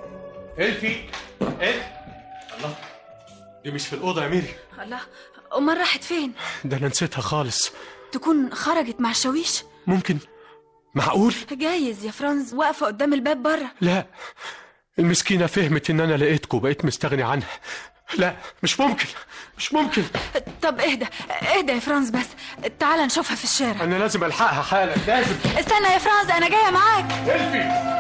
الله، دي مش في الأوضة يا ميري. الله، أمال راحت فين؟ ده أنا نسيتها خالص. تكون خرجت مع الشاويش؟ ممكن. معقول؟ جايز يا فرانز واقفة قدام الباب بره. لا، المسكينة فهمت ان انا لقيتكم وبقيت مستغني عنها. لا، مش ممكن مش ممكن. طب اهدى اهدى يا فرانز، بس تعال نشوفها في الشارع. انا لازم الحقها حالا، لازم. استنى يا فرانز، انا جاية معاك. إلفي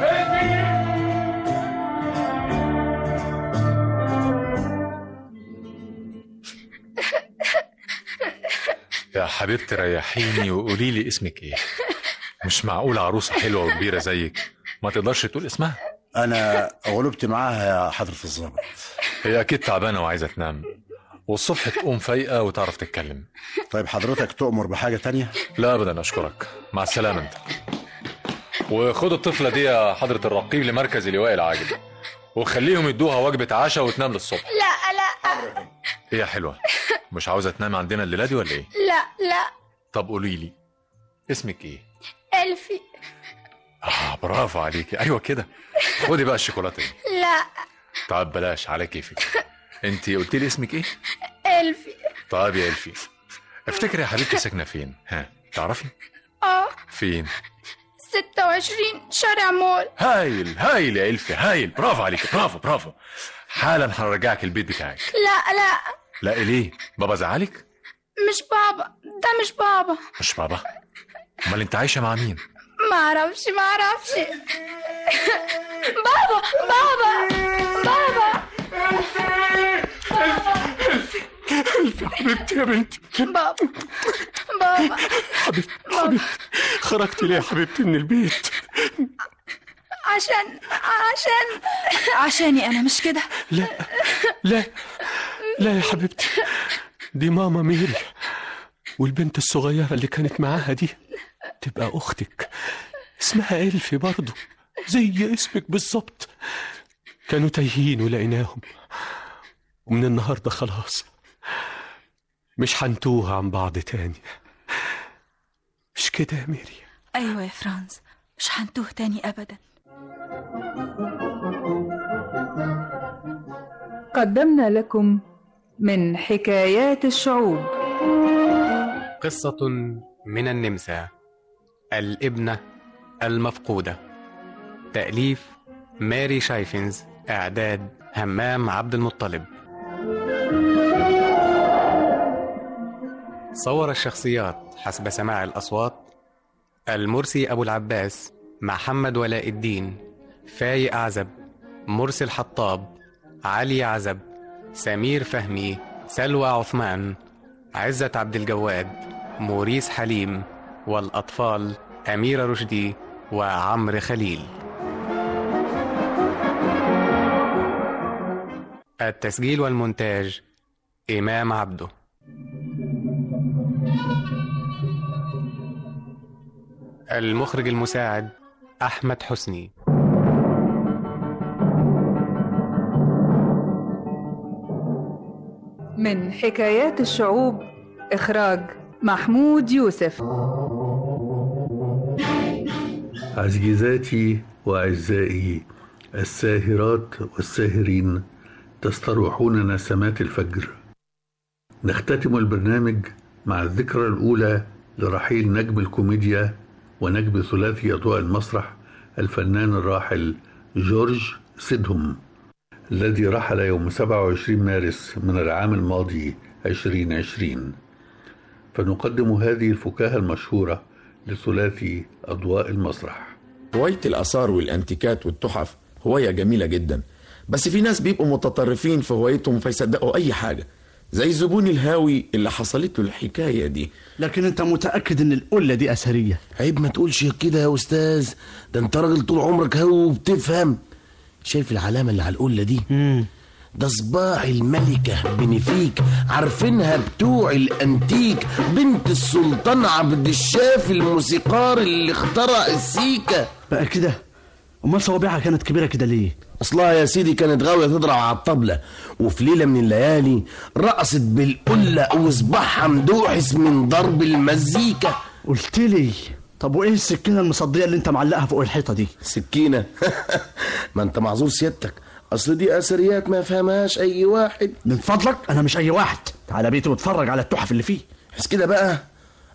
يا حبيبتي ريحيني وقولي لي اسمك ايه. مش معقول عروسة حلوة وكبيرة زيك ما تقدرش تقول اسمها؟ انا غلبت معاها يا حضرة الضابط. هي اكيد تعبانة وعايزة تنام، والصبح تقوم فايقة وتعرف تتكلم. طيب حضرتك تؤمر بحاجة تانية؟ لا ابدا، اشكرك. مع السلامة انت. وخد الطفلة دي يا حضرة الرقيب لمركز اللواء العاجل، وخليهم يدوها وجبة عشاء وتنام للصبح. لا لا. ايه يا حلوة، مش عاوزة تنام عندنا الليلة دي ولا ايه؟ لا لا. طب قولي لي اسمك ايه؟ ألفي. برافو عليكي، ايوه كده. خدي بقى الشوكولاتة دي. لا. طب بلاش، على كيفك. انت قلتي لي اسمك ايه؟ ألفي. طب يا ألفي، افتكري يا حبيبتي ساكنة فين؟ ها تعرفي؟ فين؟ 26 شارع مول. هايل هايل يا ألفي، هايل. برافو عليك، برافو برافو. حالا هنرجعك البيت بتاعك. لا لا. لا ليه؟ بابا زعلك؟ مش بابا، ده مش بابا. مش بابا؟ امال انت عايشة مع مين؟ ما اعرفش بابا بابا بابا. ألفي حبيبتي يا بنتي. بابا حبيبتي خرجتي ليه يا حبيبتي من البيت؟ عشاني انا، مش كده؟ لا لا لا يا حبيبتي، دي ماما ميري، والبنت الصغيرة اللي كانت معاها دي تبقى أختك، اسمها ألفي برضو زي اسمك بالظبط. كانوا تايهين ولقيناهم، ومن النهاردة خلاص مش هنتوه عن بعض تاني، مش كده يا ميري؟ أيوة يا فرانز، مش هنتوه تاني أبدا. قدمنا لكم من حكايات الشعوب قصة من النمسا، الابنة المفقودة. تأليف ماري شايفنز، إعداد همام عبد المطلب. صور الشخصيات حسب سماع الأصوات: المرسي أبو العباس، محمد ولاء الدين، فايق عزب، مرسي الحطاب، علي عزب، سمير فهمي، سلوى عثمان، عزة عبد الجواد، موريس حليم، والأطفال أميرة رشدي وعمر خليل. التسجيل والمونتاج إمام عبده. المخرج المساعد أحمد حسني. من حكايات الشعوب، إخراج محمود يوسف. عزيزاتي وأعزائي الساهرات والساهرين، تستروحون نسمات الفجر. نختتم البرنامج مع الذكرى الأولى لرحيل نجم الكوميديا ونجم ثلاثي أضواء المسرح الفنان الراحل جورج سيدهم، الذي رحل يوم 27 مارس من العام الماضي 2020. فنقدم هذه الفكاهة المشهورة لثلاثي أضواء المسرح. هواية الآثار والأنتيكات والتحف هواية جميلة جدا، بس في ناس بيبقوا متطرفين في هوايتهم فيصدقوا أي حاجة، زي الزبون الهاوي اللي حصلت له الحكاية دي. لكن انت متأكد ان القلة دي أثرية؟ عيب ما تقولش كده يا أستاذ، ده انت راجل طول عمرك هاوي وبتفهم. شايف العلامة اللي على القلة دي؟ ده صباع الملكة بنفيك، عارفينها بتوع الأنتيك، بنت السلطان عبد الشافي الموسيقار اللي اخترع السيكة. بقى كده؟ امال صوابعها كانت كبيرة كده ليه؟ اصلها يا سيدي كانت غاوية تضرب على الطبلة، وفي ليلة من الليالي رقصت بالقلة وصباحها مدوحس من ضرب المزيكا. قلت لي طب وايه السكينة المصدية اللي انت معلقها فوق الحيطة دي؟ سكينة؟ ما انت معذور سيادتك، اصل دي اثريات ما فهمهاش اي واحد. من فضلك انا مش اي واحد، تعالى بيتي واتفرج على التحف اللي فيه. بس كده بقى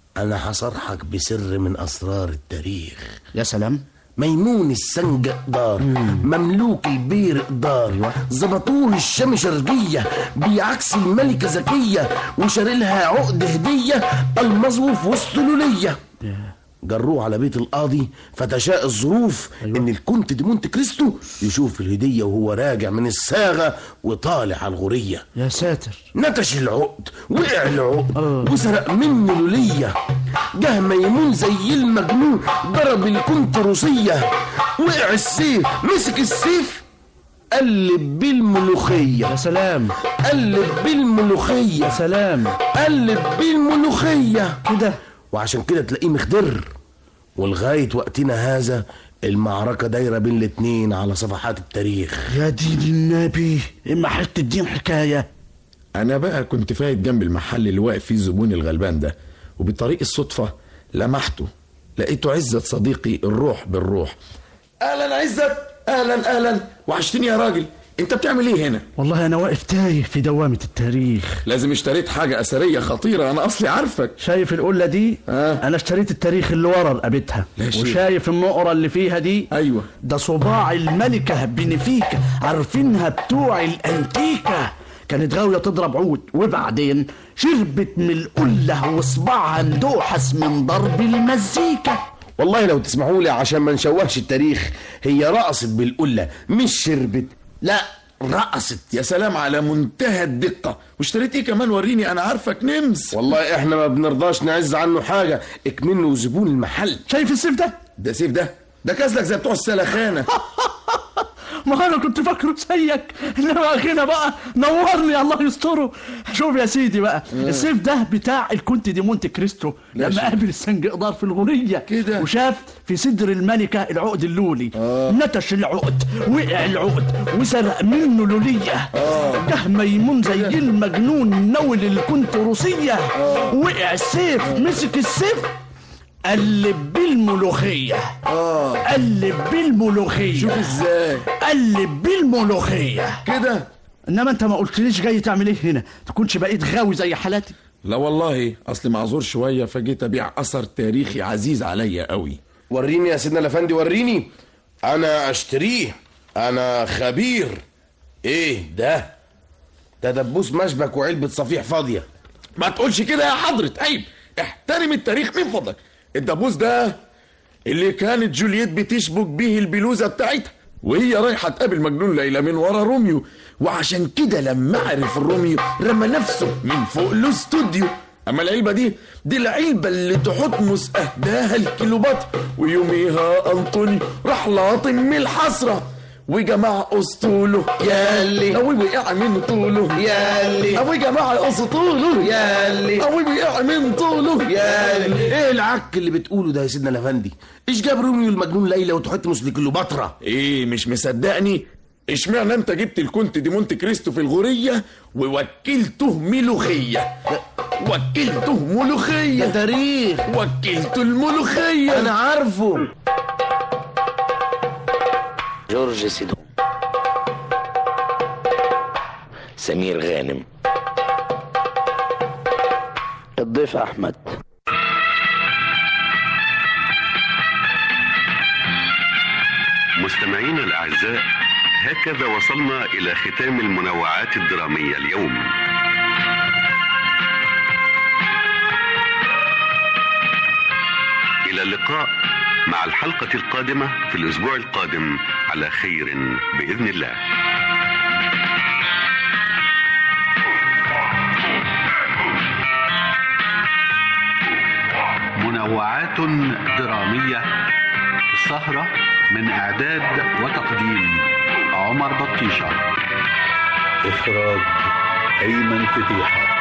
أنا هصرحك بسر من أسرار التاريخ. يا سلام. ميمون السنجقدار مملوك البير قدار زبطوه الشام شرقية بعكس الملكة زكية وشارلها عقد هدية المظوف في وسط لولية. جروه على بيت القاضي فتشاء الظروف ان الكونت دي مونت كريستو يشوف الهدية وهو راجع من الساغة وطالع على الغورية. يا ساتر. نتش العقد وقع العقد وسرق منه لولية. جه ميمون زي المجنون ضرب الكونت روسية. وقع السيف مسك السيف قلب بالملوخية. يا سلام. قلب بالملوخية. يا سلام. قلب بالملوخية كده. وعشان كده تلاقيه مخدر. ولغاية وقتنا هذا المعركة دايرة بين الاتنين على صفحات التاريخ. يا دين النبي، اما حتة الدين حكاية. انا بقى كنت فايت جنب المحل اللي واقف فيه الزبون الغلبان ده، وبطريق الصدفة لمحته، لقيته عزت صديقي الروح بالروح. اهلا عزت. اهلا وحشتني يا راجل. انت بتعمل ايه هنا؟ والله انا واقف تايه في دوامة التاريخ. لازم اشتريت حاجة اثرية خطيرة، انا اصلي عارفك. شايف القلة دي؟ انا اشتريت التاريخ اللي ورا رقبتها. وشايف النقرة اللي فيها دي؟ ايوه. ده صباع الملكة بنفيكا، عارفينها بتوع الانتيكا. كانت غاوية تضرب عود وبعدين شربت من القلة وصباعها اندوحس من ضرب المزيكا. والله لو تسمحوا لي عشان ما نشوهش التاريخ، هي رقصت بالقلة مش شربت، لا رقصت. يا سلام على منتهى الدقة. واشتريت ايه كمان؟ وريني، انا عارفك نمس. والله احنا ما بنرضاش نعز عنه حاجة، اكمنه زبون المحل. شايف السيف ده؟ ده سيف ده كازلك زي بتوع السلخانة. ما انا كنت فاكره زيك، انما اخينا بقى نورني الله يستره. شوف يا سيدي بقى، السيف ده بتاع الكونت دي مونت كريستو لما قابل السنجقدار في الغورية كده وشاف في صدر الملكة العقد اللولي. نتش العقد، وقع العقد وسرق منه لولية. جه ميمون زي المجنون نول الكونت روسية. وقع السيف مسك السيف قلب بالملوخية. قلب بالملوخية. شوف ازاي قلب بالملوخية كده. انما انت ما قلتليش جاي تعمل ايه هنا؟ تكونش بقيت غاوي زي حالاتي؟ لا والله، اصل معذور شوية فجيت ابيع اثر تاريخي عزيز عليا قوي. وريني يا سيدنا الافندي وريني، انا اشتريه، انا خبير. ايه ده دبوس مشبك وعلبة صفيح فاضية. ما تقولش كده يا حضرة، عيب. احترم التاريخ من فضلك. الدبوس ده اللي كانت جولييت بتشبك بيه البلوزة بتاعتها وهي رايحة تقابل مجنون ليلى من ورا روميو، وعشان كده لما عرف الروميو رمى نفسه من فوق الاستوديو. اما العلبة دي العلبة اللي تحتمس اهداها الكيلوباترا، ويوميها انطوني راح لاطم من الحسرة وجماعة اسطوله يالي او وقع من طوله يالي او جماعة اسطوله يالي او وقع من طوله يالي. ايه العك اللي بتقوله ده يا سيدنا الافندي؟ ايش جاب روميو المجنون ليلى وتحتمس لكليوباترا؟ ايه مش مصدقني؟ اشمعنى انت جبت الكونت دي مونت كريستو في الغورية ووكلته ملوخية؟ وكلته ملوخية. ده تاريخ. وكلته الملوخية. انا عارفه. جورج سيدون، سمير غانم، الضيف أحمد. مستمعينا الأعزاء، هكذا وصلنا إلى ختام المنوعات الدرامية اليوم. إلى اللقاء مع الحلقة القادمة في الأسبوع القادم على خير بإذن الله. منوعات درامية، السهرة من إعداد وتقديم عمر بطيشة، إخراج أيمن فتيحة.